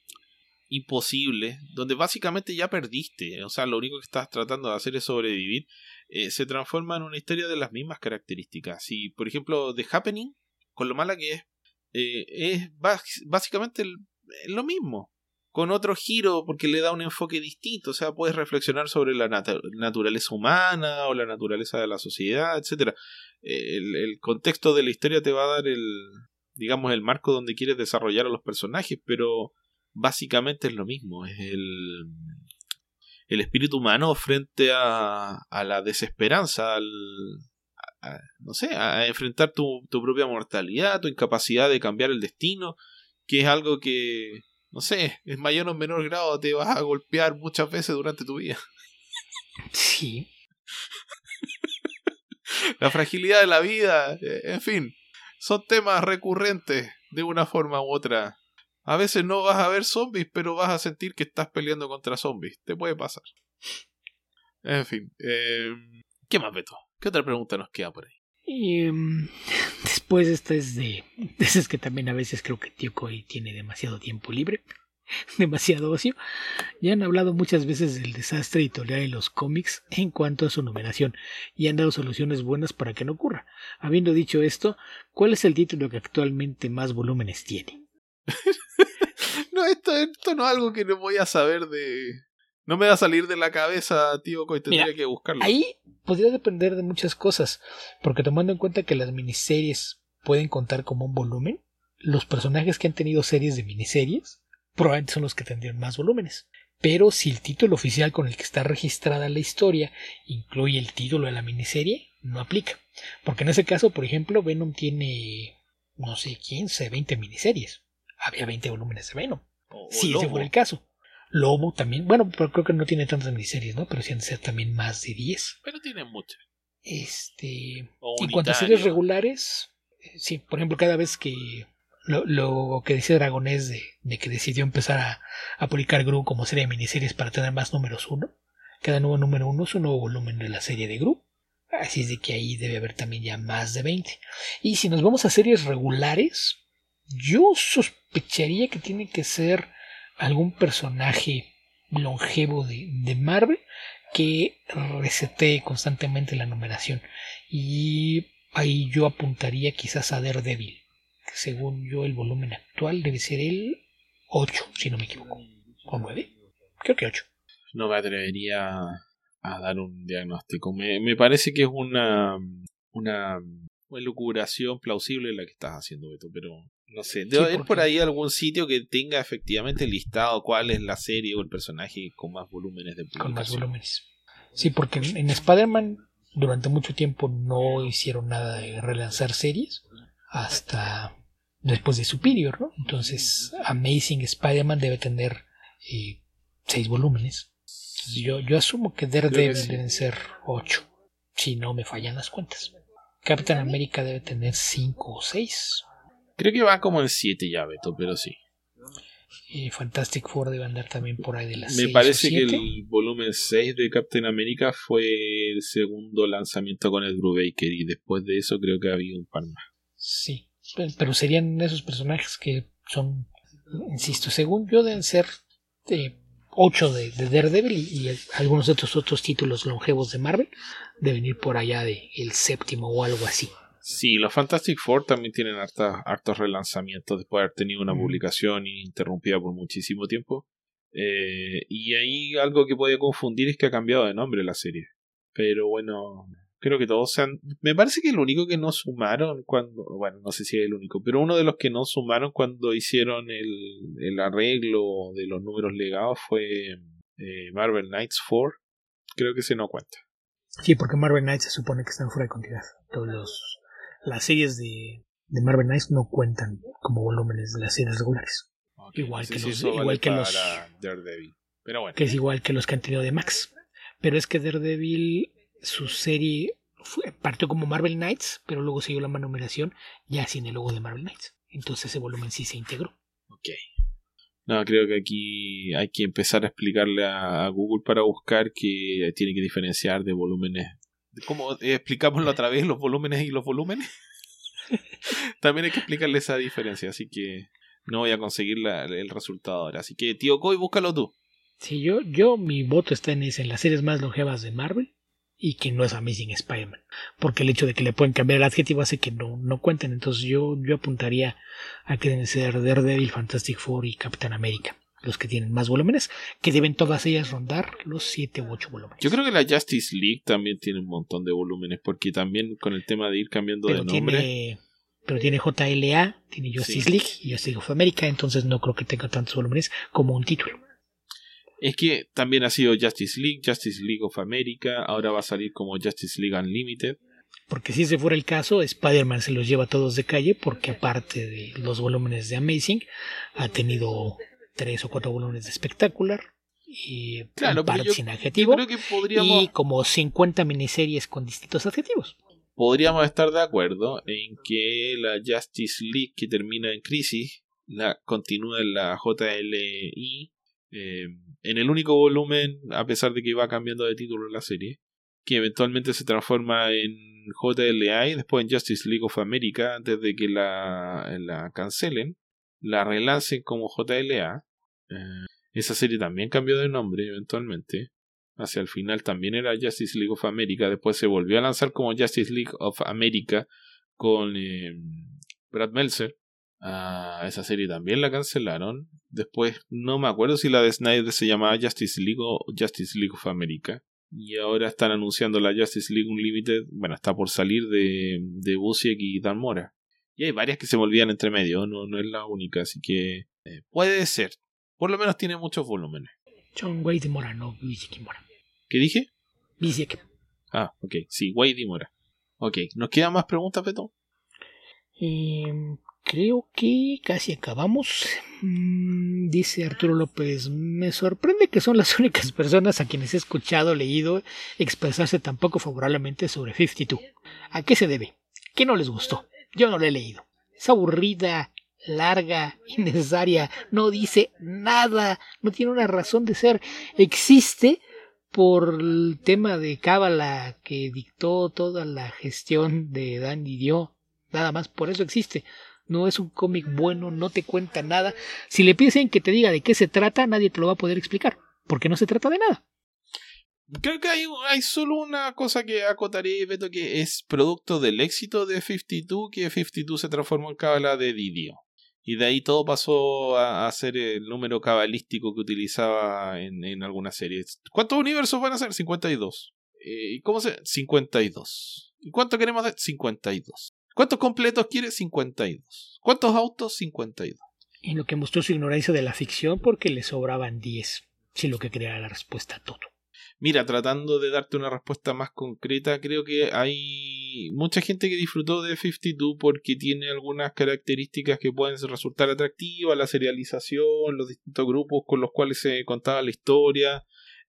imposible, donde básicamente ya perdiste, o sea, lo único que estás tratando de hacer es sobrevivir, eh, se transforma en una historia de las mismas características. Si, por ejemplo, The Happening, con lo mala que es, eh, es bas- básicamente el, lo mismo, con otro giro, porque le da un enfoque distinto. O sea, puedes reflexionar sobre la nat- naturaleza humana o la naturaleza de la sociedad, etcétera. El, el contexto de la historia te va a dar el, digamos, el marco donde quieres desarrollar a los personajes, pero básicamente es lo mismo. Es el, el espíritu humano frente a, a la desesperanza, al, a, no sé, a enfrentar tu, tu propia mortalidad, tu incapacidad de cambiar el destino, que es algo que, no sé, en mayor o menor grado te vas a golpear muchas veces durante tu vida. Sí. La fragilidad de la vida, en fin, son temas recurrentes de una forma u otra. A veces no vas a ver zombies, pero vas a sentir que estás peleando contra zombies. Te puede pasar. En fin, eh, ¿qué más, Beto? ¿Qué otra pregunta nos queda por ahí? Y um, después esta es de... Es que también a veces creo que Tío Coy tiene demasiado tiempo libre, demasiado ocio. Ya han hablado muchas veces del desastre editorial de los cómics en cuanto a su numeración y han dado soluciones buenas para que no ocurra. Habiendo dicho esto, ¿cuál es el título que actualmente más volúmenes tiene? No, esto, esto no es algo que no voy a saber de... No me va a salir de la cabeza, tío Coy, tendría Mira, que buscarlo. Ahí podría depender de muchas cosas, porque tomando en cuenta que las miniseries pueden contar como un volumen, los personajes que han tenido series de miniseries probablemente son los que tendrían más volúmenes. Pero si el título oficial con el que está registrada la historia incluye el título de la miniserie, no aplica. Porque en ese caso, por ejemplo, Venom tiene, no sé, quince, veinte miniseries. Había veinte volúmenes de Venom. O, Si o ese fuera el caso. Lobo también, bueno, pero creo que no tiene tantas miniseries, ¿no? Pero sí han de ser también más de diez. Pero tiene muchas. Este, O en cuanto a series regulares, eh, sí, por ejemplo, cada vez que lo, lo que dice Dragonés de, de que decidió empezar a, a publicar Gru como serie de miniseries para tener más números uno, cada nuevo número uno es un nuevo volumen de la serie de Gru. Así es de que ahí debe haber también ya más de veinte. Y si nos vamos a series regulares, yo sospecharía que tiene que ser algún personaje longevo de, de Marvel que resetee constantemente la numeración. Y ahí yo apuntaría quizás a Daredevil, que según yo el volumen actual debe ser el ocho, si no me equivoco. ¿O nueve? Creo que ocho. No me atrevería a dar un diagnóstico. Me, me parece que es una, una elucubración plausible la que estás haciendo, Beto, pero no sé. Debe haber sí, por ahí algún sitio que tenga efectivamente listado cuál es la serie o el personaje con más volúmenes de publicación. Con más volúmenes. Sí, porque en, en Spider-Man durante mucho tiempo no hicieron nada de relanzar series hasta después de Superior, ¿no? Entonces Amazing Spider-Man debe tener eh, seis volúmenes. Entonces yo, yo asumo que Daredevil sí. deben ser ocho, si no me fallan las cuentas. Capitán América debe tener cinco o seis. Creo que va como en siete ya, Beto, pero sí. Y Fantastic Four debe andar también por ahí de las Me seis parece o que siete. el volumen seis de Captain America fue el segundo lanzamiento con el Brubaker y después de eso creo que había un par más. Sí, pero serían esos personajes que son, insisto, según yo deben ser eh, ocho de, de Daredevil y, y algunos de estos otros títulos longevos de Marvel deben ir por allá de el séptimo o algo así. Sí, los Fantastic Four también tienen harta, hartos relanzamientos después de haber tenido una mm. publicación interrumpida por muchísimo tiempo. Eh, y ahí algo que puede confundir es que ha cambiado de nombre la serie. Pero bueno, creo que todos se han... Me parece que el único que no sumaron cuando... Bueno, no sé si es el único, pero uno de los que no sumaron cuando hicieron el, el arreglo de los números legados fue eh, Marvel Knights cuatro. Creo que ese no cuenta. Sí, porque Marvel Knights se supone que están fuera de continuidad. Todos los... Las series de, de Marvel Knights no cuentan como volúmenes de las series regulares. Okay, igual que los, igual vale que los Daredevil. Pero bueno. Que es igual que los que han tenido de Max. Pero es que Daredevil, su serie fue, partió como Marvel Knights, pero luego siguió la numeración ya sin el logo de Marvel Knights. Entonces ese volumen sí se integró. Ok. No, creo que aquí hay que empezar a explicarle a, a Google para buscar que tiene que diferenciar de volúmenes. ¿Cómo eh, explicámoslo otra vez, los volúmenes y los volúmenes? También hay que explicarle esa diferencia, así que no voy a conseguir la, el resultado ahora. Así que, tío Coy, búscalo tú. Sí, yo, yo mi voto está en ese, en las series más longevas de Marvel y que no es Amazing Spider-Man. Porque el hecho de que le pueden cambiar el adjetivo hace que no, no cuenten. Entonces yo, yo apuntaría a que deben ser Daredevil, Fantastic Four y Capitán América. Los que tienen más volúmenes, que deben todas ellas rondar los siete u ocho volúmenes. Yo creo que la Justice League también tiene un montón de volúmenes, porque también con el tema de ir cambiando pero de nombre... Tiene, pero tiene J L A, tiene Justice sí. League y Justice League of America, entonces no creo que tenga tantos volúmenes como un título. Es que también ha sido Justice League, Justice League of America, ahora va a salir como Justice League Unlimited. Porque si ese fuera el caso, Spider-Man se los lleva a todos de calle, porque aparte de los volúmenes de Amazing, ha tenido tres o cuatro volúmenes de Spectacular y claro, un par yo, sin adjetivo yo creo que podríamos, y como cincuenta miniseries con distintos adjetivos. Podríamos estar de acuerdo en que la Justice League que termina en Crisis la continúa en la J L I eh, en el único volumen, a pesar de que va cambiando de título la serie, que eventualmente se transforma en J L A y después en Justice League of America antes de que la, la cancelen, la relancen como J L A. Eh, esa serie también cambió de nombre eventualmente. Hacia el final también era Justice League of America. Después se volvió a lanzar como Justice League of America con eh, Brad Meltzer. Ah, esa serie también la cancelaron. Después no me acuerdo si la de Snyder se llamaba Justice League o Justice League of America. Y ahora están anunciando la Justice League Unlimited. Bueno, está por salir de, de Busiek y Dan Mora. Y hay varias que se volvían entre medio. No, no es la única. Así que eh, puede ser. Por lo menos tiene muchos volúmenes. John Wade y Mora, no Busiek y Mora. ¿Qué dije? Busiek. Ah, ok. Sí, Wade y Mora. Ok. ¿Nos quedan más preguntas, Beto? Eh, creo que casi acabamos. Mm, dice Arturo López, me sorprende que son las únicas personas a quienes he escuchado, leído, expresarse tan poco favorablemente sobre cincuenta y dos. ¿A qué se debe? ¿Qué no les gustó? Yo no la he leído. Es aburrida, larga, innecesaria, no dice nada, no tiene una razón de ser. Existe por el tema de cábala que dictó toda la gestión de Dan Didio. Nada más, por eso existe. No es un cómic bueno, no te cuenta nada. Si le piden que te diga de qué se trata, nadie te lo va a poder explicar, porque no se trata de nada. Creo que hay, hay solo una cosa que acotaría, Beto, que es producto del éxito de cincuenta y dos, que cincuenta y dos se transformó en cábala de Didio. Y de ahí todo pasó a, a ser el número cabalístico que utilizaba en, en algunas series. ¿Cuántos universos van a ser? cincuenta y dos. Eh, ¿Y cómo se...? cincuenta y dos. ¿Y cuánto queremos hacer? cincuenta y dos. ¿Cuántos completos quiere? cincuenta y dos. ¿Cuántos autos? cincuenta y dos. En lo que mostró su ignorancia de la ficción porque le sobraban diez. Si lo que quería era la respuesta a todo. Mira, tratando de darte una respuesta más concreta, creo que hay mucha gente que disfrutó de cincuenta y dos porque tiene algunas características que pueden resultar atractivas, la serialización, los distintos grupos con los cuales se contaba la historia,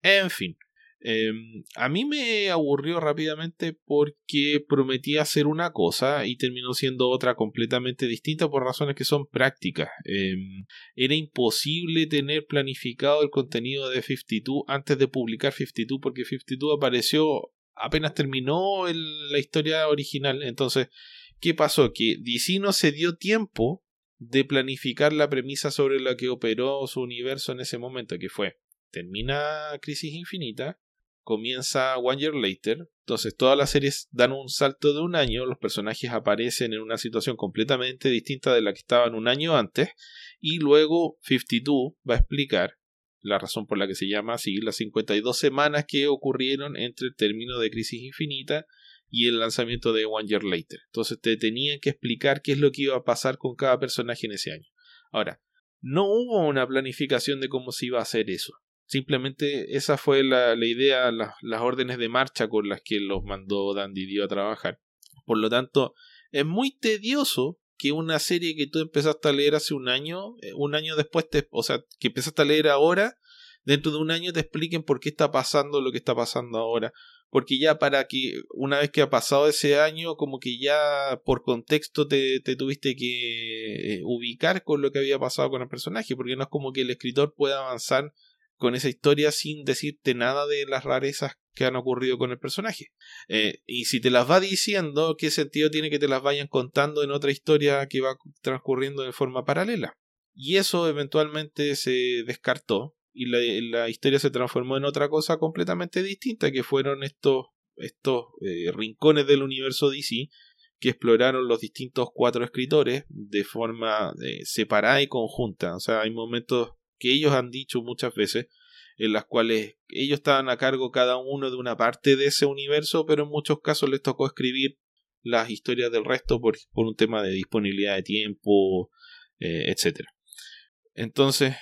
En fin. Eh, a mí me aburrió rápidamente porque prometía hacer una cosa y terminó siendo otra completamente distinta por razones que son prácticas. Eh, era imposible tener planificado el contenido de cincuenta y dos antes de publicar cincuenta y dos porque cincuenta y dos apareció apenas terminó el, la historia original. Entonces, ¿qué pasó? Que D C no se dio tiempo de planificar la premisa sobre la que operó su universo en ese momento, que fue, termina Crisis Infinita, comienza One Year Later, entonces todas las series dan un salto de un año, los personajes aparecen en una situación completamente distinta de la que estaban un año antes, y luego cincuenta y dos va a explicar la razón por la que se llama así, las cincuenta y dos semanas que ocurrieron entre el término de Crisis Infinita y el lanzamiento de One Year Later. Entonces te tenían que explicar qué es lo que iba a pasar con cada personaje en ese año. Ahora, no hubo una planificación de cómo se iba a hacer eso. Simplemente esa fue la, la idea, la, las órdenes de marcha con las que los mandó Dan Didio a trabajar. Por lo tanto, es muy tedioso que una serie que tú empezaste a leer hace un año, un año después, te, o sea, que empezaste a leer ahora, dentro de un año te expliquen por qué está pasando lo que está pasando ahora. Porque ya para que una vez que ha pasado ese año, como que ya por contexto te, te tuviste que eh, ubicar con lo que había pasado con el personaje, porque no es como que el escritor pueda avanzar con esa historia sin decirte nada de las rarezas que han ocurrido con el personaje. Eh, y si te las va diciendo, ¿qué sentido tiene que te las vayan contando en otra historia que va transcurriendo de forma paralela? Y eso eventualmente se descartó y la, la historia se transformó en otra cosa completamente distinta, que fueron estos, estos eh, rincones del universo D C que exploraron los distintos cuatro escritores de forma eh, separada y conjunta. O sea, hay momentos que ellos han dicho muchas veces en las cuales ellos estaban a cargo cada uno de una parte de ese universo, pero en muchos casos les tocó escribir las historias del resto por, por un tema de disponibilidad de tiempo, eh, etcétera. Entonces,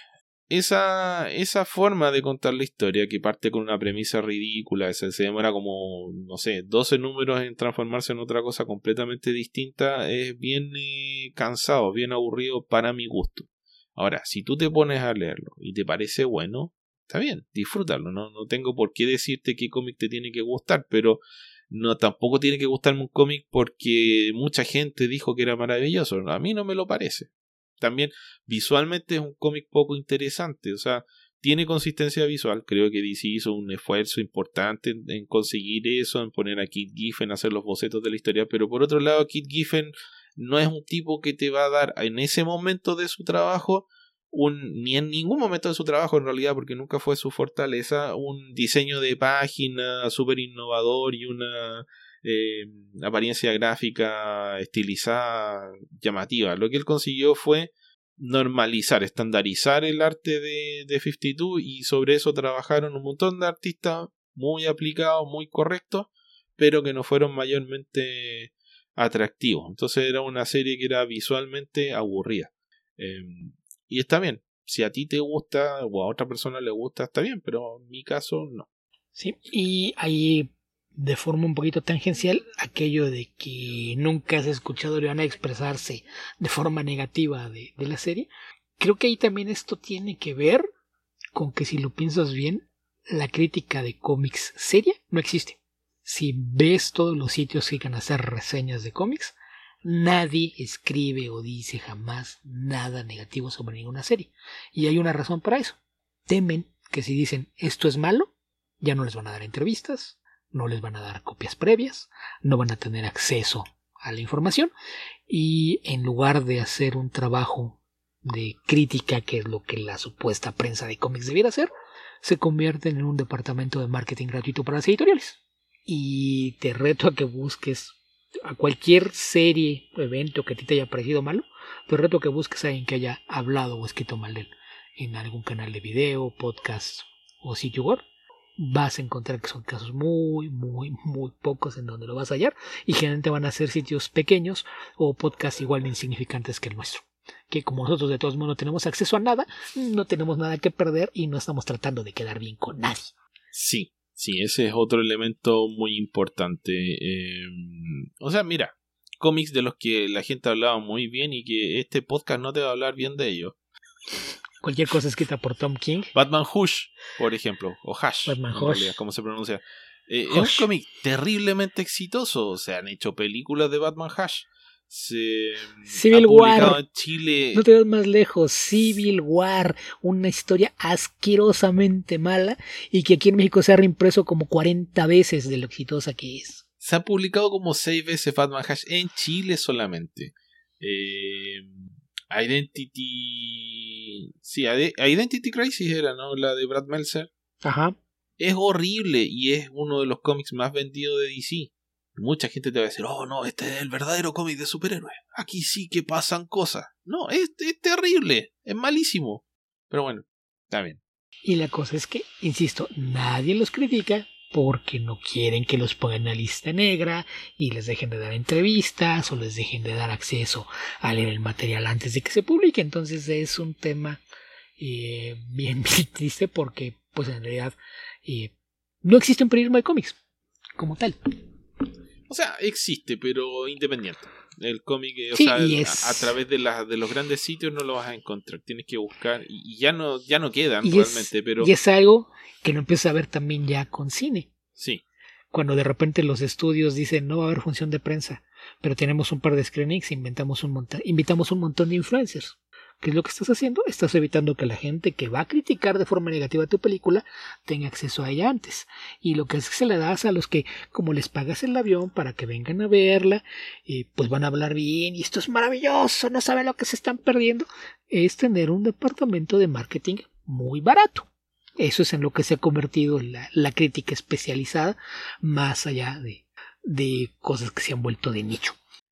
esa, esa forma de contar la historia, que parte con una premisa ridícula, esa, se demora como, no sé, doce números en transformarse en otra cosa completamente distinta, es bien eh, cansado, bien aburrido para mi gusto. Ahora, si tú te pones a leerlo y te parece bueno, está bien, disfrútalo, no, no tengo por qué decirte qué cómic te tiene que gustar, pero no tampoco tiene que gustarme un cómic porque mucha gente dijo que era maravilloso. A mí no me lo parece. También visualmente es un cómic poco interesante, o sea, tiene consistencia visual. Creo que D C hizo un esfuerzo importante en, en conseguir eso, en poner a Kit Giffen a hacer los bocetos de la historia, pero por otro lado Kit Giffen no es un tipo que te va a dar en ese momento de su trabajo, un, ni en ningún momento de su trabajo en realidad, porque nunca fue su fortaleza, un diseño de página súper innovador y una eh, apariencia gráfica estilizada llamativa. Lo que él consiguió fue normalizar, estandarizar el arte de, de cincuenta y dos, y sobre eso trabajaron un montón de artistas muy aplicados, muy correctos, pero que no fueron mayormente atractivo. Entonces era una serie que era visualmente aburrida. Eh, y está bien. Si a ti te gusta o a otra persona le gusta, está bien, pero en mi caso no. Sí, y ahí de forma un poquito tangencial, aquello de que nunca has escuchado a Leona expresarse de forma negativa de, de la serie. Creo que ahí también esto tiene que ver con que, si lo piensas bien, la crítica de cómics seria no existe. Si ves todos los sitios que van a hacer reseñas de cómics, nadie escribe o dice jamás nada negativo sobre ninguna serie. Y hay una razón para eso. Temen que si dicen esto es malo, ya no les van a dar entrevistas, no les van a dar copias previas, no van a tener acceso a la información, y en lugar de hacer un trabajo de crítica, que es lo que la supuesta prensa de cómics debiera hacer, se convierten en un departamento de marketing gratuito para las editoriales. Y te reto a que busques a cualquier serie o evento que a ti te haya parecido malo, te reto a que busques a alguien que haya hablado o escrito mal de él en algún canal de video, podcast o sitio web. Vas a encontrar que son casos muy, muy, muy pocos en donde lo vas a hallar, y generalmente van a ser sitios pequeños o podcasts igual de insignificantes que el nuestro, que como nosotros de todos modos no tenemos acceso a nada, no tenemos nada que perder y no estamos tratando de quedar bien con nadie. Sí, sí, ese es otro elemento muy importante. Eh, o sea, mira, cómics de los que la gente ha hablado muy bien y que este podcast no te va a hablar bien de ellos. Cualquier cosa escrita por Tom King. Batman Hush, por ejemplo, o Hush, Batman en Hush. realidad, ¿cómo se pronuncia? Eh, es un cómic terriblemente exitoso. Se han hecho películas de Batman Hush. Se Civil ha publicado War. en Chile. No te vas más lejos. Civil War. Una historia asquerosamente mala y que aquí en México se ha reimpreso como cuarenta veces de lo exitosa que es. Se ha publicado como seis veces Batman Hush en Chile solamente. Eh, Identity... Sí, Identity Crisis era, ¿no? La de Brad Meltzer. Ajá. Es horrible y es uno de los cómics más vendidos de D C. Mucha gente te va a decir, oh no, este es el verdadero cómic de superhéroes. Aquí sí que pasan cosas. No, es, es terrible, es malísimo. Pero bueno, está bien. Y la cosa es que, insisto, nadie los critica porque no quieren que los pongan en la lista negra y les dejen de dar entrevistas o les dejen de dar acceso a leer el material antes de que se publique. Entonces es un tema eh, bien, bien triste porque pues en realidad eh, no existe un periodismo de cómics como tal. O sea, existe, pero independiente. El cómic, o sí, sea, es... a, a través de, la, de los grandes sitios no lo vas a encontrar. Tienes que buscar y, y ya no ya no quedan y realmente. Es, pero y es algo que no empieza a ver también ya con cine. Sí. Cuando de repente los estudios dicen no va a haber función de prensa, pero tenemos un par de screenings, inventamos un montón, invitamos un montón de influencers. ¿Qué es lo que estás haciendo? Estás evitando que la gente que va a criticar de forma negativa tu película tenga acceso a ella antes. Y lo que es que se le das a los que, como les pagas el avión para que vengan a verla, eh, pues van a hablar bien y esto es maravilloso, no saben lo que se están perdiendo, es tener un departamento de marketing muy barato. Eso es en lo que se ha convertido la, la crítica especializada, más allá de, de cosas que se han vuelto de nicho.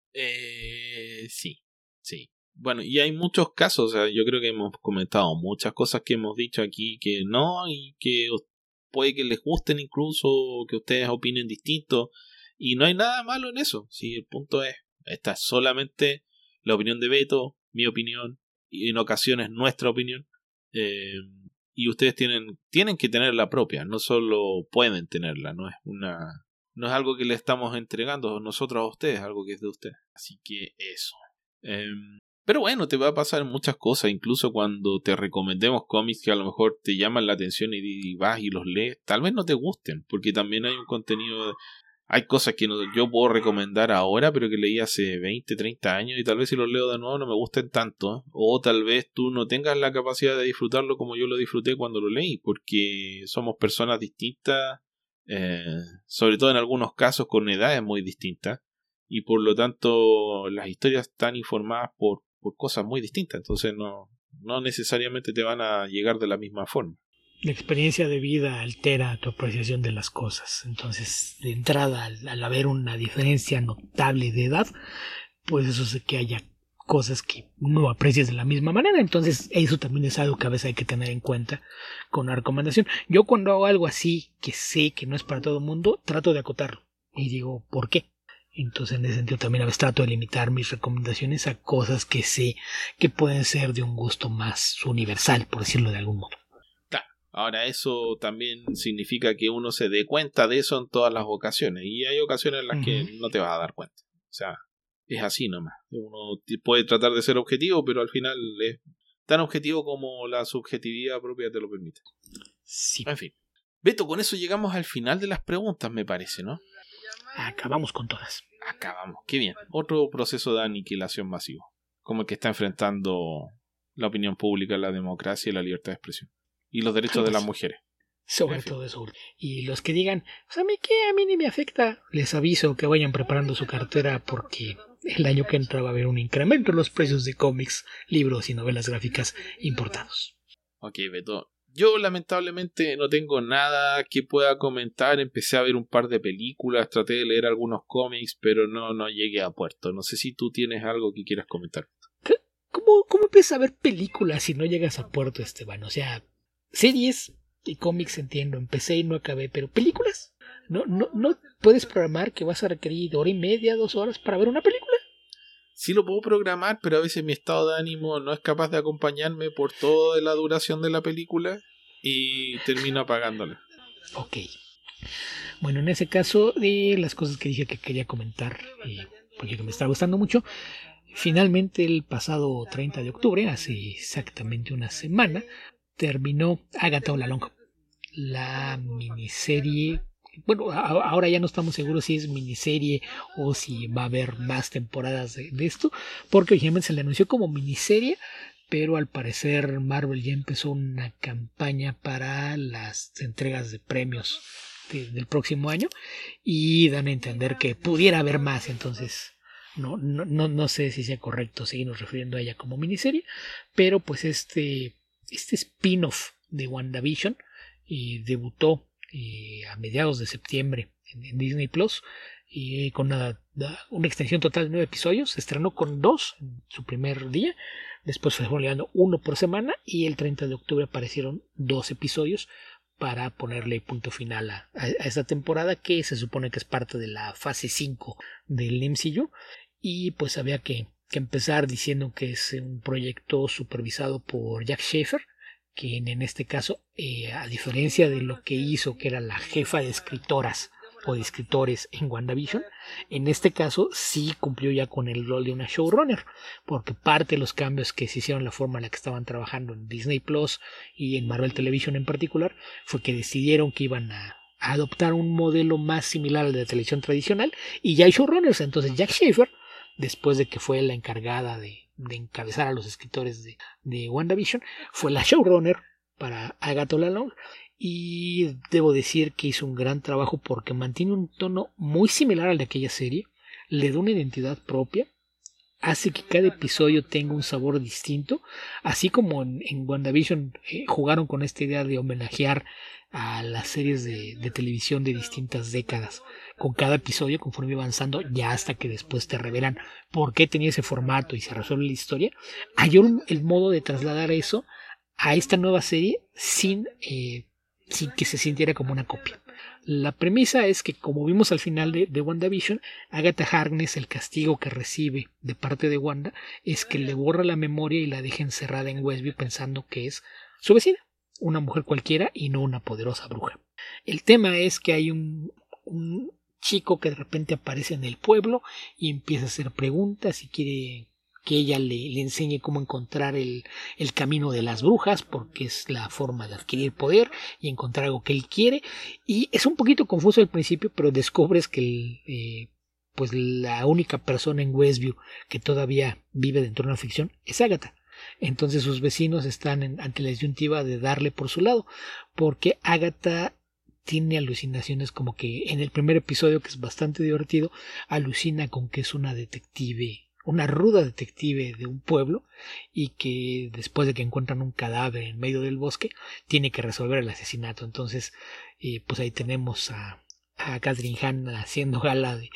Eh, sí, sí. Bueno, y hay muchos casos, o sea, yo creo que hemos comentado muchas cosas que hemos dicho aquí que no, y que puede que les gusten incluso, que ustedes opinen distinto, y no hay nada malo en eso. Sí, el punto es, esta es solamente la opinión de Beto, mi opinión, y en ocasiones nuestra opinión, eh, y ustedes tienen, tienen que tener la propia, no solo pueden tenerla, no es una, no es algo que le estamos entregando nosotros a ustedes, algo que es de ustedes. Así que eso. Eh, Pero bueno, te va a pasar muchas cosas, incluso cuando te recomendemos cómics que a lo mejor te llaman la atención y vas y los lees, tal vez no te gusten, porque también hay un contenido, hay cosas que no, yo puedo recomendar ahora, pero que leí hace veinte, treinta años y tal vez si los leo de nuevo no me gusten tanto, o tal vez tú no tengas la capacidad de disfrutarlo como yo lo disfruté cuando lo leí, porque somos personas distintas, eh, sobre todo en algunos casos con edades muy distintas, y por lo tanto las historias están informadas por por cosas muy distintas, entonces no, no necesariamente te van a llegar de la misma forma. La experiencia de vida altera tu apreciación de las cosas, entonces de entrada al, al haber una diferencia notable de edad, pues eso hace que haya cosas que no aprecias de la misma manera, entonces eso también es algo que a veces hay que tener en cuenta con una recomendación. Yo cuando hago algo así que sé que no es para todo el mundo, trato de acotarlo y digo, ¿por qué? Entonces en ese sentido también a veces trato de limitar mis recomendaciones a cosas que sé que pueden ser de un gusto más universal, por decirlo de algún modo. Claro, ahora eso también significa que uno se dé cuenta de eso en todas las ocasiones, y hay ocasiones en las uh-huh. que no te vas a dar cuenta, o sea, es así nomás. Uno puede tratar de ser objetivo, pero al final es tan objetivo como la subjetividad propia te lo permite. Sí. En fin, Beto, con eso llegamos al final de las preguntas, me parece, ¿no? Acabamos con todas. Acabamos, qué bien. Otro proceso de aniquilación masivo, como el que está enfrentando la opinión pública, la democracia y la libertad de expresión. Y los derechos pues, de las mujeres. Sobre en todo eso. Y los que digan, pues a mí qué, a mí ni me afecta, les aviso que vayan preparando su cartera porque el año que entra va a haber un incremento en los precios de cómics, libros y novelas gráficas importados. Ok, Beto. Yo lamentablemente no tengo nada que pueda comentar. Empecé a ver un par de películas, traté de leer algunos cómics, pero no, no llegué a puerto. No sé si tú tienes algo que quieras comentar. ¿Cómo, cómo empiezas a ver películas si no llegas a puerto, Esteban? O sea, series y cómics entiendo, empecé y no acabé, pero películas. ¿No, no, no puedes programar que vas a requerir hora y media, dos horas para ver una película? Sí lo puedo programar, pero a veces mi estado de ánimo no es capaz de acompañarme por toda la duración de la película y termino apagándole. Ok. Bueno, en ese caso, de las cosas que dije que quería comentar, eh, porque me está gustando mucho, Finalmente, el pasado treinta de octubre, hace exactamente una semana, terminó Agatha All Along, la miniserie. Bueno, ahora ya no estamos seguros si es miniserie o si va a haber más temporadas de, de esto, porque originalmente se le anunció como miniserie, pero al parecer Marvel ya empezó una campaña para las entregas de premios de, del próximo año y dan a entender que pudiera haber más, entonces no, no, no, no sé si sea correcto seguirnos refiriendo a ella como miniserie, pero pues este, este spin-off de WandaVision eh, debutó eh, a mediados de septiembre en, en Disney Plus y con una, una extensión total de nueve episodios. Se estrenó con dos en su primer día, después se fue llegando uno por semana y el treinta de octubre aparecieron dos episodios para ponerle punto final a, a, a esta temporada, que se supone que es parte de la fase cinco del M C U, y pues había que, que empezar diciendo que es un proyecto supervisado por Jac Schaeffer, quien en este caso, eh, a diferencia de lo que hizo, que era la jefa de escritoras o de escritores en WandaVision, en este caso sí cumplió ya con el rol de una showrunner, porque parte de los cambios que se hicieron, la forma en la que estaban trabajando en Disney Plus y en Marvel Television en particular, fue que decidieron que iban a, a adoptar un modelo más similar al de la televisión tradicional, y ya hay showrunners. Entonces Jac Schaeffer, después de que fue la encargada de, de encabezar a los escritores de, de WandaVision, fue la showrunner para Agatha All Along, y debo decir que hizo un gran trabajo porque mantiene un tono muy similar al de aquella serie, le da una identidad propia, hace que cada episodio tenga un sabor distinto, así como en, en WandaVision eh, jugaron con esta idea de homenajear a las series de, de televisión de distintas décadas con cada episodio conforme iba avanzando, ya hasta que después te revelan por qué tenía ese formato y se resuelve la historia. Hay un, el modo de trasladar eso a esta nueva serie sin, eh, sin que se sintiera como una copia. La premisa es que, como vimos al final de, de WandaVision, Agatha Harkness, el castigo que recibe de parte de Wanda es que le borra la memoria y la deja encerrada en Westview pensando que es su vecina, una mujer cualquiera y no una poderosa bruja. El tema es que hay un, un chico que de repente aparece en el pueblo y empieza a hacer preguntas y quiere que ella le, le enseñe cómo encontrar el, el camino de las brujas, porque es la forma de adquirir poder y encontrar algo que él quiere. Y es un poquito confuso al principio, pero descubres que el, eh, pues la única persona en Westview que todavía vive dentro de una ficción es Agatha. Entonces sus vecinos están en, ante la disyuntiva de darle por su lado, porque Agatha tiene alucinaciones, como que en el primer episodio, que es bastante divertido, alucina con que es una detective, una ruda detective de un pueblo, y que después de que encuentran un cadáver en medio del bosque tiene que resolver el asesinato. Entonces eh, pues ahí tenemos a, a Catherine Hahn haciendo gala de,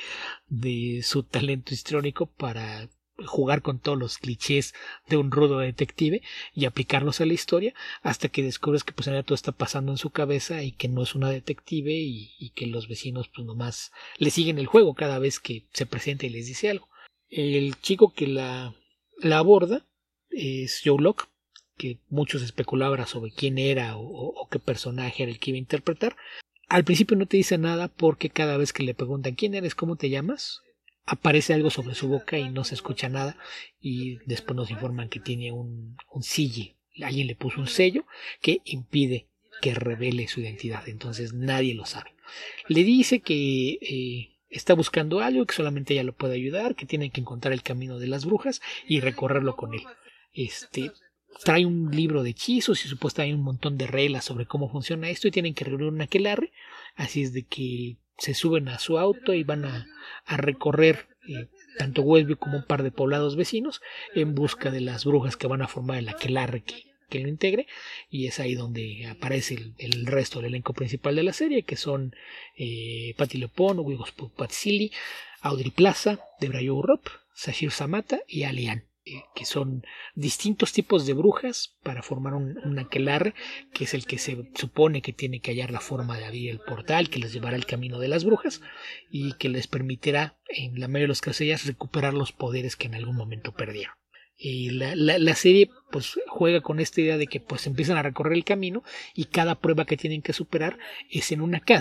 de su talento histriónico para jugar con todos los clichés de un rudo detective y aplicarlos a la historia, hasta que descubres que pues todo está pasando en su cabeza y que no es una detective, y, y que los vecinos pues nomás le siguen el juego cada vez que se presenta y les dice algo. El chico que la, la aborda es Joe Locke, que muchos especulaban sobre quién era o, o qué personaje era el que iba a interpretar. Al principio no te dice nada, porque cada vez que le preguntan quién eres, cómo te llamas, aparece algo sobre su boca y no se escucha nada, y después nos informan que tiene un, un sille, alguien le puso un sello que impide que revele su identidad, entonces nadie lo sabe. Le dice que eh, está buscando algo, que solamente ella lo puede ayudar, que tiene que encontrar el camino de las brujas y recorrerlo con él. Este trae un libro de hechizos y supuestamente hay un montón de reglas sobre cómo funciona esto, y tienen que reunir un aquelarre, así es de que se suben a su auto y van a, a recorrer eh, tanto Westview como un par de poblados vecinos en busca de las brujas que van a formar el aquelarre que, que lo integre, y es ahí donde aparece el, el resto del elenco principal de la serie, que son eh, Patti LuPone, Witherspoon Patsili, Audrey Plaza, Debra Jo Rupp, Sashir Zamata y Alian, eh, que son distintos tipos de brujas para formar un, un aquelarre, que es el que se supone que tiene que hallar la forma de abrir el portal que les llevará al camino de las brujas y que les permitirá, en la mayoría de los casos ellas, recuperar los poderes que en algún momento perdieron. Y la, la, la serie pues juega con esta idea de que pues empiezan a recorrer el camino y cada prueba que tienen que superar es en una casa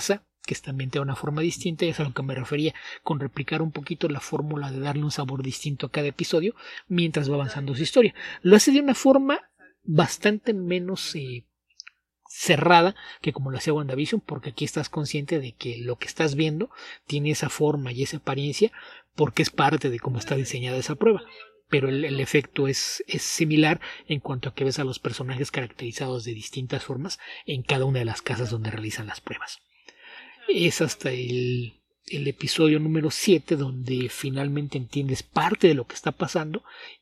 que está ambientada de una forma distinta, y es a lo que me refería con replicar un poquito la fórmula de darle un sabor distinto a cada episodio mientras va avanzando su historia. Lo hace de una forma bastante menos eh, cerrada que como lo hacía WandaVision, porque aquí estás consciente de que lo que estás viendo tiene esa forma y esa apariencia porque es parte de cómo está diseñada esa prueba, pero el, el efecto es, es similar en cuanto a que ves a los personajes caracterizados de distintas formas en cada una de las casas donde realizan las pruebas. Es hasta el, el episodio número siete donde finalmente entiendes parte de lo que está pasando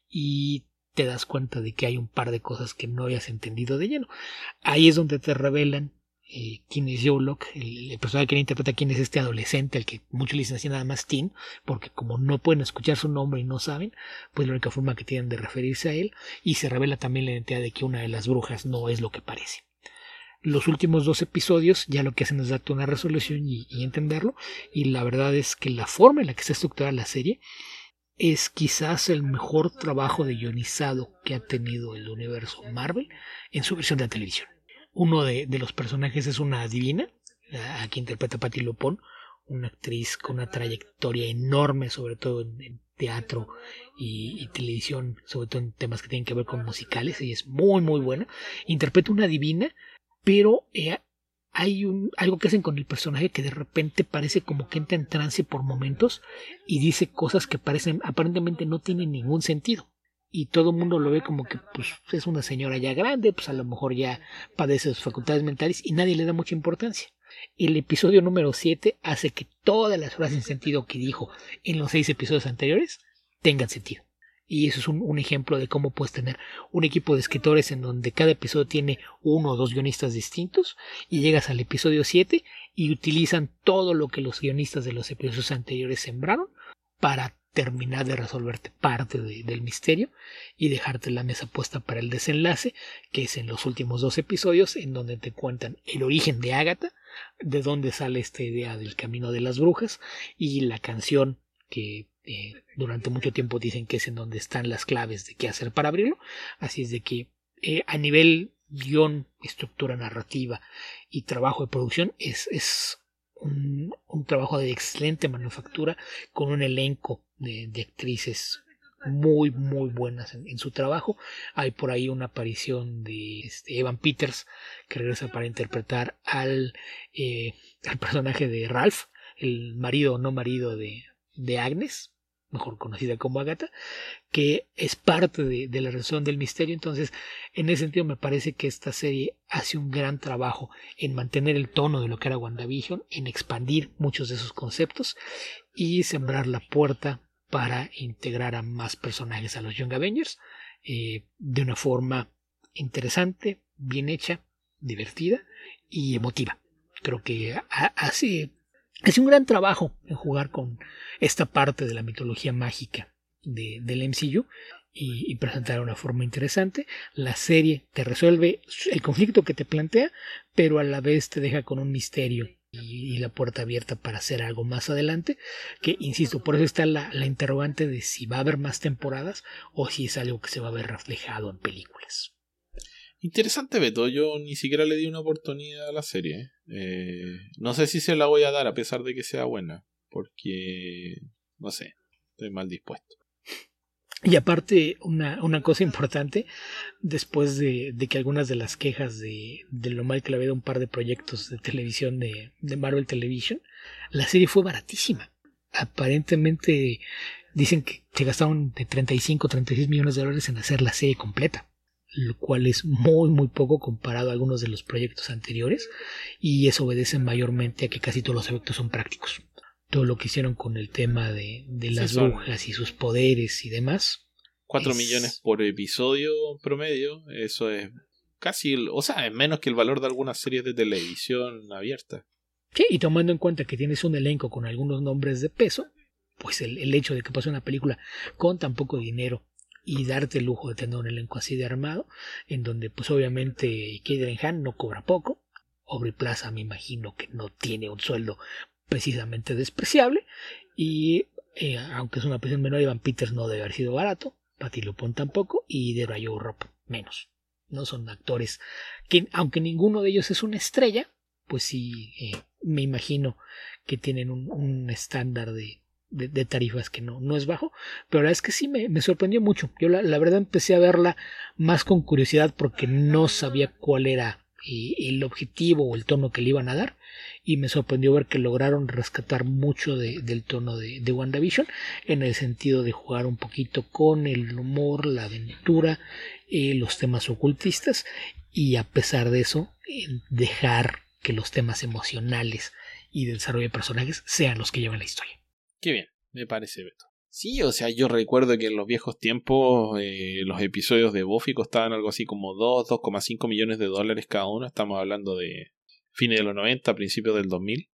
y te das cuenta de que hay un par de cosas que no habías entendido de lleno. Ahí es donde te revelan eh, quién es Joe Locke, el, el personaje que interpreta quién es este adolescente, al que muchos le dicen así nada más teen, porque como no pueden escuchar su nombre y no saben, pues la única forma que tienen de referirse a él, y se revela también la identidad de que una de las brujas no es lo que parece. Los últimos dos episodios ya lo que hacen es darte una resolución y, y entenderlo, y la verdad es que la forma en la que está estructurada la serie es quizás el mejor trabajo de guionizado que ha tenido el universo Marvel en su versión de la televisión. Uno de, de los personajes es una divina, a quien interpreta Patti LuPone, una actriz con una trayectoria enorme, sobre todo en, en teatro y, y televisión, sobre todo en temas que tienen que ver con musicales. Ella es muy muy buena, interpreta una divina, pero eh, hay un, algo que hacen con el personaje que de repente parece como que entra en trance por momentos y dice cosas que parecen aparentemente no tienen ningún sentido, y todo el mundo lo ve como que pues es una señora ya grande, pues a lo mejor ya padece de sus facultades mentales y nadie le da mucha importancia. El episodio número siete hace que todas las frases sin sentido que dijo en los seis episodios anteriores tengan sentido. Y eso es un, un ejemplo de cómo puedes tener un equipo de escritores en donde cada episodio tiene uno o dos guionistas distintos, y llegas al episodio siete y utilizan todo lo que los guionistas de los episodios anteriores sembraron para terminar de resolverte parte de, del misterio y dejarte la mesa puesta para el desenlace, que es en los últimos dos episodios, en donde te cuentan el origen de Agatha, de dónde sale esta idea del camino de las brujas, y la canción que eh, durante mucho tiempo dicen que es en donde están las claves de qué hacer para abrirlo. Así es de que eh, a nivel guión, estructura narrativa y trabajo de producción es, es un, un trabajo de excelente manufactura, con un elenco de, de actrices muy muy buenas en, en su trabajo. Hay por ahí una aparición de este, Evan Peters, que regresa para interpretar al, eh, al personaje de Ralph, el marido o no marido de, de Agnes, mejor conocida como Agatha, que es parte de, de la resolución del misterio. Entonces, en ese sentido me parece que esta serie hace un gran trabajo en mantener el tono de lo que era WandaVision, en expandir muchos de esos conceptos y sembrar la puerta para integrar a más personajes a los Young Avengers eh, de una forma interesante, bien hecha, divertida y emotiva. Creo que hace, hace un gran trabajo en jugar con esta parte de la mitología mágica de, del M C U y, y presentar de una forma interesante. La serie te resuelve el conflicto que te plantea, pero a la vez te deja con un misterio y la puerta abierta para hacer algo más adelante, que insisto, por eso está la, la interrogante de si va a haber más temporadas o si es algo que se va a ver reflejado en películas. Interesante, Beto. Yo ni siquiera le di una oportunidad a la serie. Eh, no sé si se la voy a dar a pesar de que sea buena, porque no sé, estoy mal dispuesto. Y aparte, una, una cosa importante, después de, de que algunas de las quejas de, de lo mal que le había dado un par de proyectos de televisión de, de Marvel Television, la serie fue baratísima. Aparentemente dicen que se gastaron de treinta y cinco a treinta y seis millones de dólares en hacer la serie completa, lo cual es muy muy poco comparado a algunos de los proyectos anteriores, y eso obedece mayormente a que casi todos los efectos son prácticos. Todo lo que hicieron con el tema de, de las sí, brujas y sus poderes y demás. Cuatro es... millones por episodio promedio. Eso es casi, o sea, es menos que el valor de algunas series de televisión abierta. Sí, y tomando en cuenta que tienes un elenco con algunos nombres de peso, pues el, el hecho de que pase una película con tan poco dinero y darte el lujo de tener un elenco así de armado, en donde pues obviamente Kathryn Hahn no cobra poco, Aubrey Plaza me imagino que no tiene un sueldo precisamente despreciable, y eh, aunque es una presión menor, Evan Peters no debe haber sido barato, Patti LuPone tampoco, y Deborah Joe Rupp menos. No son actores que, aunque ninguno de ellos es una estrella, pues sí eh, me imagino que tienen un, un estándar de, de, de tarifas que no, no es bajo, pero la verdad es que sí me, me sorprendió mucho. Yo la, la verdad empecé a verla más con curiosidad porque no sabía cuál era el objetivo o el tono que le iban a dar, y me sorprendió ver que lograron rescatar mucho de, del tono de, de WandaVision, en el sentido de jugar un poquito con el humor, la aventura, eh, los temas ocultistas, y a pesar de eso dejar que los temas emocionales y de desarrollo de personajes sean los que llevan la historia. Qué bien, me parece, Beto. Sí, o sea, yo recuerdo que en los viejos tiempos eh, los episodios de Buffy costaban algo así como dos, dos coma cinco millones de dólares cada uno. Estamos hablando de fines de los noventa, principios del dos mil.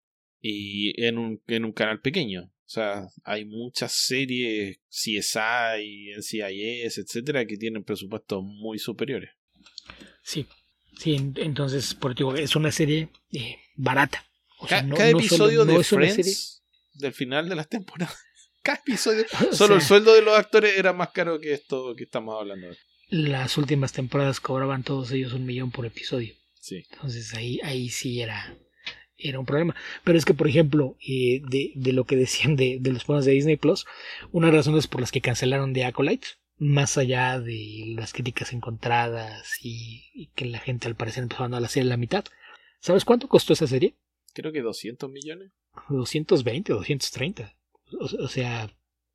Y en un, en un canal pequeño. O sea, hay muchas series C S I, N C I S, etcétera, que tienen presupuestos muy superiores. Sí, sí, entonces, por digo, es una serie eh, barata. O sea, Ca- no, cada no episodio solo, no de es una Friends, serie... del final de las temporadas, cada episodio, O solo sea, el sueldo de los actores era más caro que esto que estamos hablando ahora. Las últimas temporadas cobraban todos ellos un millón por episodio. Sí. Entonces ahí, ahí sí era, era un problema. Pero es que, por ejemplo, eh, de, de lo que decían de, de los programas de Disney Plus, una de las razones por las que cancelaron The Acolyte, más allá de las críticas encontradas y, y que la gente al parecer empezó a dar la serie a la mitad, ¿sabes cuánto costó esa serie? Creo que doscientos millones. doscientos veinte o doscientos treinta. O, o sea,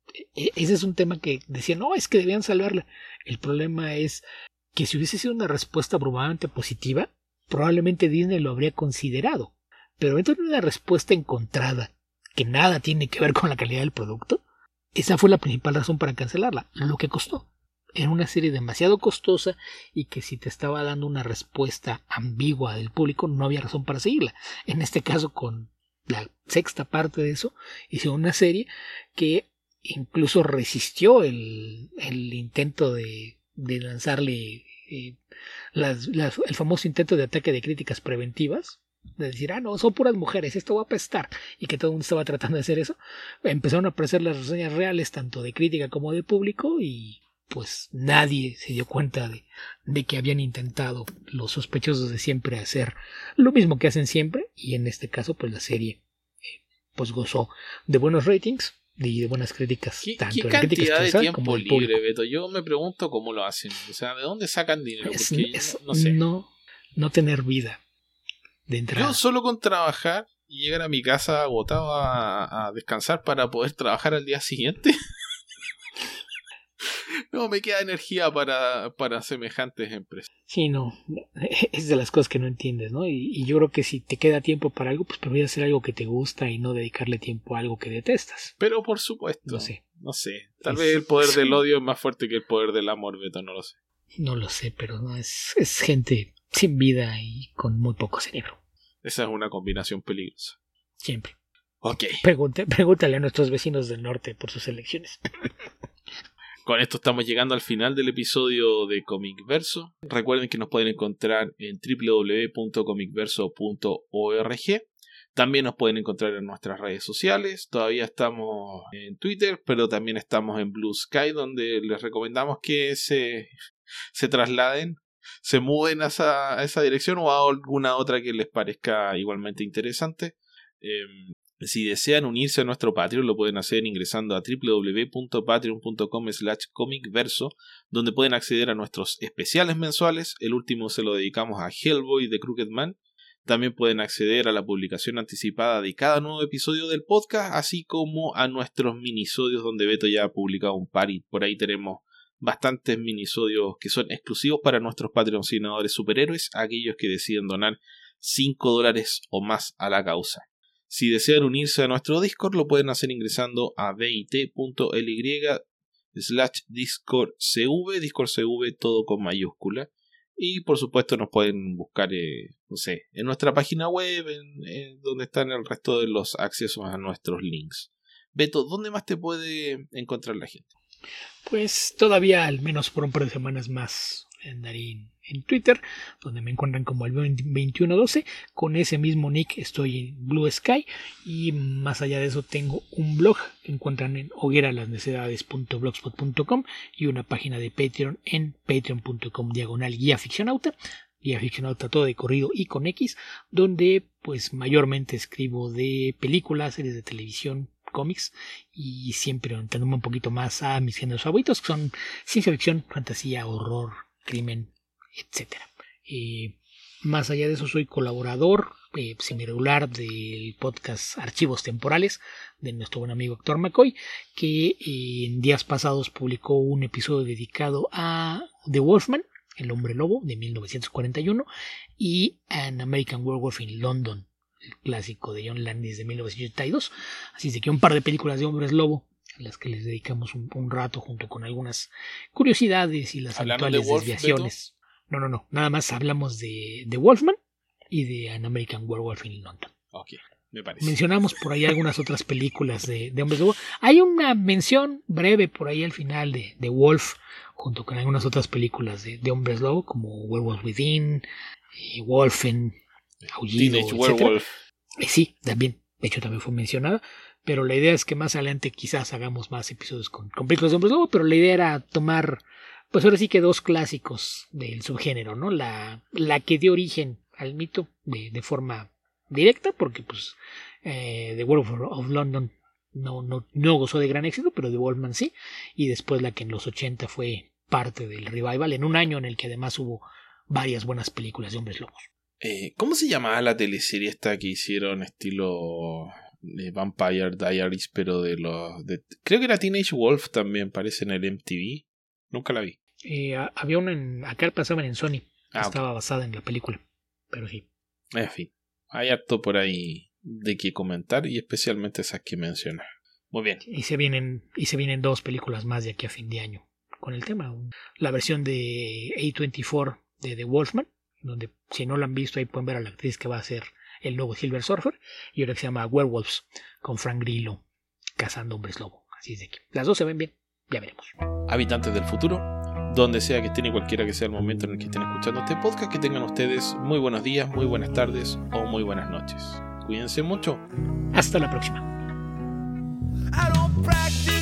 ese es un tema que decían, no, es que debían salvarla. El problema es que si hubiese sido una respuesta abrumadamente positiva, probablemente Disney lo habría considerado. Pero dentro de una respuesta encontrada, que nada tiene que ver con la calidad del producto, esa fue la principal razón para cancelarla, lo que costó. Era una serie demasiado costosa y que si te estaba dando una respuesta ambigua del público, no había razón para seguirla. En este caso, con la sexta parte de eso, hicieron una serie que incluso resistió el, el intento de, de lanzarle eh, las, las, el famoso intento de ataque de críticas preventivas, de decir, ah, no, son puras mujeres, esto va a apestar, y que todo el mundo estaba tratando de hacer eso. Empezaron a aparecer las reseñas reales, tanto de crítica como de público, y pues nadie se dio cuenta de, de que habían intentado los sospechosos de siempre hacer lo mismo que hacen siempre, y en este caso pues la serie eh, pues gozó de buenos ratings y de buenas críticas, ¿Qué, tanto qué de la crítica cantidad de tiempo como del libre, público. Beto? Yo me pregunto cómo lo hacen. O sea, ¿de dónde sacan dinero? Es, Porque es yo no, no sé. no, no tener vida de entrada. Yo solo con trabajar y llegar a mi casa agotado a, a descansar para poder trabajar al día siguiente. No me queda energía para, para semejantes empresas. Sí, no, es de las cosas que no entiendes, ¿no? Y, y yo creo que si te queda tiempo para algo, pues prefieres hacer algo que te gusta y no dedicarle tiempo a algo que detestas. Pero por supuesto, No sé. No sé. Tal Es- vez el poder sí. del odio es más fuerte que el poder del amor, Beto, no lo sé. No lo sé, pero no es, es gente sin vida y con muy poco cerebro. Esa es una combinación peligrosa. Siempre. Ok. Pregunte, pregúntale a nuestros vecinos del norte por sus elecciones. Con esto estamos llegando al final del episodio de Comic Verso. Recuerden que nos pueden encontrar en doble u doble u doble u punto comic verso punto org. También nos pueden encontrar en nuestras redes sociales. Todavía estamos en Twitter, pero también estamos en Blue Sky, donde les recomendamos que se, se trasladen, se muden a esa, a esa dirección o a alguna otra que les parezca igualmente interesante. Eh, Si desean unirse a nuestro Patreon, lo pueden hacer ingresando a doble u doble u doble u punto patreon punto com slash comicverso, donde pueden acceder a nuestros especiales mensuales. El último se lo dedicamos a Hellboy de Crooked Man. También pueden acceder a la publicación anticipada de cada nuevo episodio del podcast, así como a nuestros minisodios, donde Beto ya ha publicado un par y por ahí tenemos bastantes minisodios que son exclusivos para nuestros patrocinadores superhéroes, aquellos que deciden donar cinco dólares o más a la causa. Si desean unirse a nuestro Discord, lo pueden hacer ingresando a bit punto ly slash discord cv, discord cv todo con mayúscula. Y por supuesto nos pueden buscar, eh, no sé, en nuestra página web, en, en donde están el resto de los accesos a nuestros links. Beto, ¿dónde más te puede encontrar la gente? Pues todavía al menos por un par de semanas más andaré en, en Twitter, donde me encuentran como el veintiuno doce. Con ese mismo nick estoy en Blue Sky, y más allá de eso tengo un blog que encuentran en hogueralasnecedades punto blogspot punto com y una página de Patreon en patreon punto com diagonal guía ficcionauta. y aficionado a todo de corrido y con X, donde pues mayormente escribo de películas, series de televisión, cómics, y siempre orientándome un poquito más a mis géneros favoritos, que son ciencia ficción, fantasía, horror, crimen, etcétera. Eh, más allá de eso, soy colaborador eh, semiregular del podcast Archivos Temporales de nuestro buen amigo Héctor McCoy, que eh, en días pasados publicó un episodio dedicado a The Wolfman, El Hombre Lobo, de mil novecientos cuarenta y uno, y An American Werewolf in London, el clásico de John Landis de mil novecientos ochenta y dos. Así es de que un par de películas de hombres lobo a las que les dedicamos un, un rato, junto con algunas curiosidades y las habituales de desviaciones. No, no, no. Nada más hablamos de, de Wolfman y de An American Werewolf in London. Ok, me parece. Mencionamos por ahí algunas otras películas de, de hombres lobo. Hay una mención breve por ahí al final de, de Wolf, junto con algunas otras películas de, de hombres lobo, como Werewolf Within, eh, Wolfen, Aullido, Teenage Werewolf. Eh, sí, también. De hecho, también fue mencionada. Pero la idea es que más adelante quizás hagamos más episodios con, con películas de hombres lobo. Pero la idea era tomar, pues ahora sí que dos clásicos del subgénero, ¿no? La, la que dio origen al mito de, de forma directa, porque pues eh, The Werewolf of London no, no, no gozó de gran éxito, pero The Wolfman sí. Y después la que en los ochenta fue parte del revival, en un año en el que además hubo varias buenas películas de hombres lobos. Eh, ¿Cómo se llamaba la teleserie esta que hicieron estilo de Vampire Diaries, pero de los... De, creo que era Teenage Wolf también, parece en el M T V. Nunca la vi. Eh, había una en... Acá pasaban en Sony. Ah, estaba okay. basada en la película. Pero sí. En fin, hay harto por ahí de qué comentar y especialmente esas que mencionas. Muy bien. Y se vienen, y se vienen dos películas más de aquí a fin de año con el tema. La versión de A veinticuatro de The Wolfman, donde si no la han visto ahí pueden ver a la actriz que va a ser el nuevo Silver Surfer, y otra que se llama Werewolves, con Frank Grillo cazando hombres lobo. Así es de que las dos se ven bien, ya veremos. Habitantes del futuro, donde sea que estén y cualquiera que sea el momento en el que estén escuchando este podcast, que tengan ustedes muy buenos días, muy buenas tardes o muy buenas noches. Cuídense mucho. Hasta la próxima. I don't practice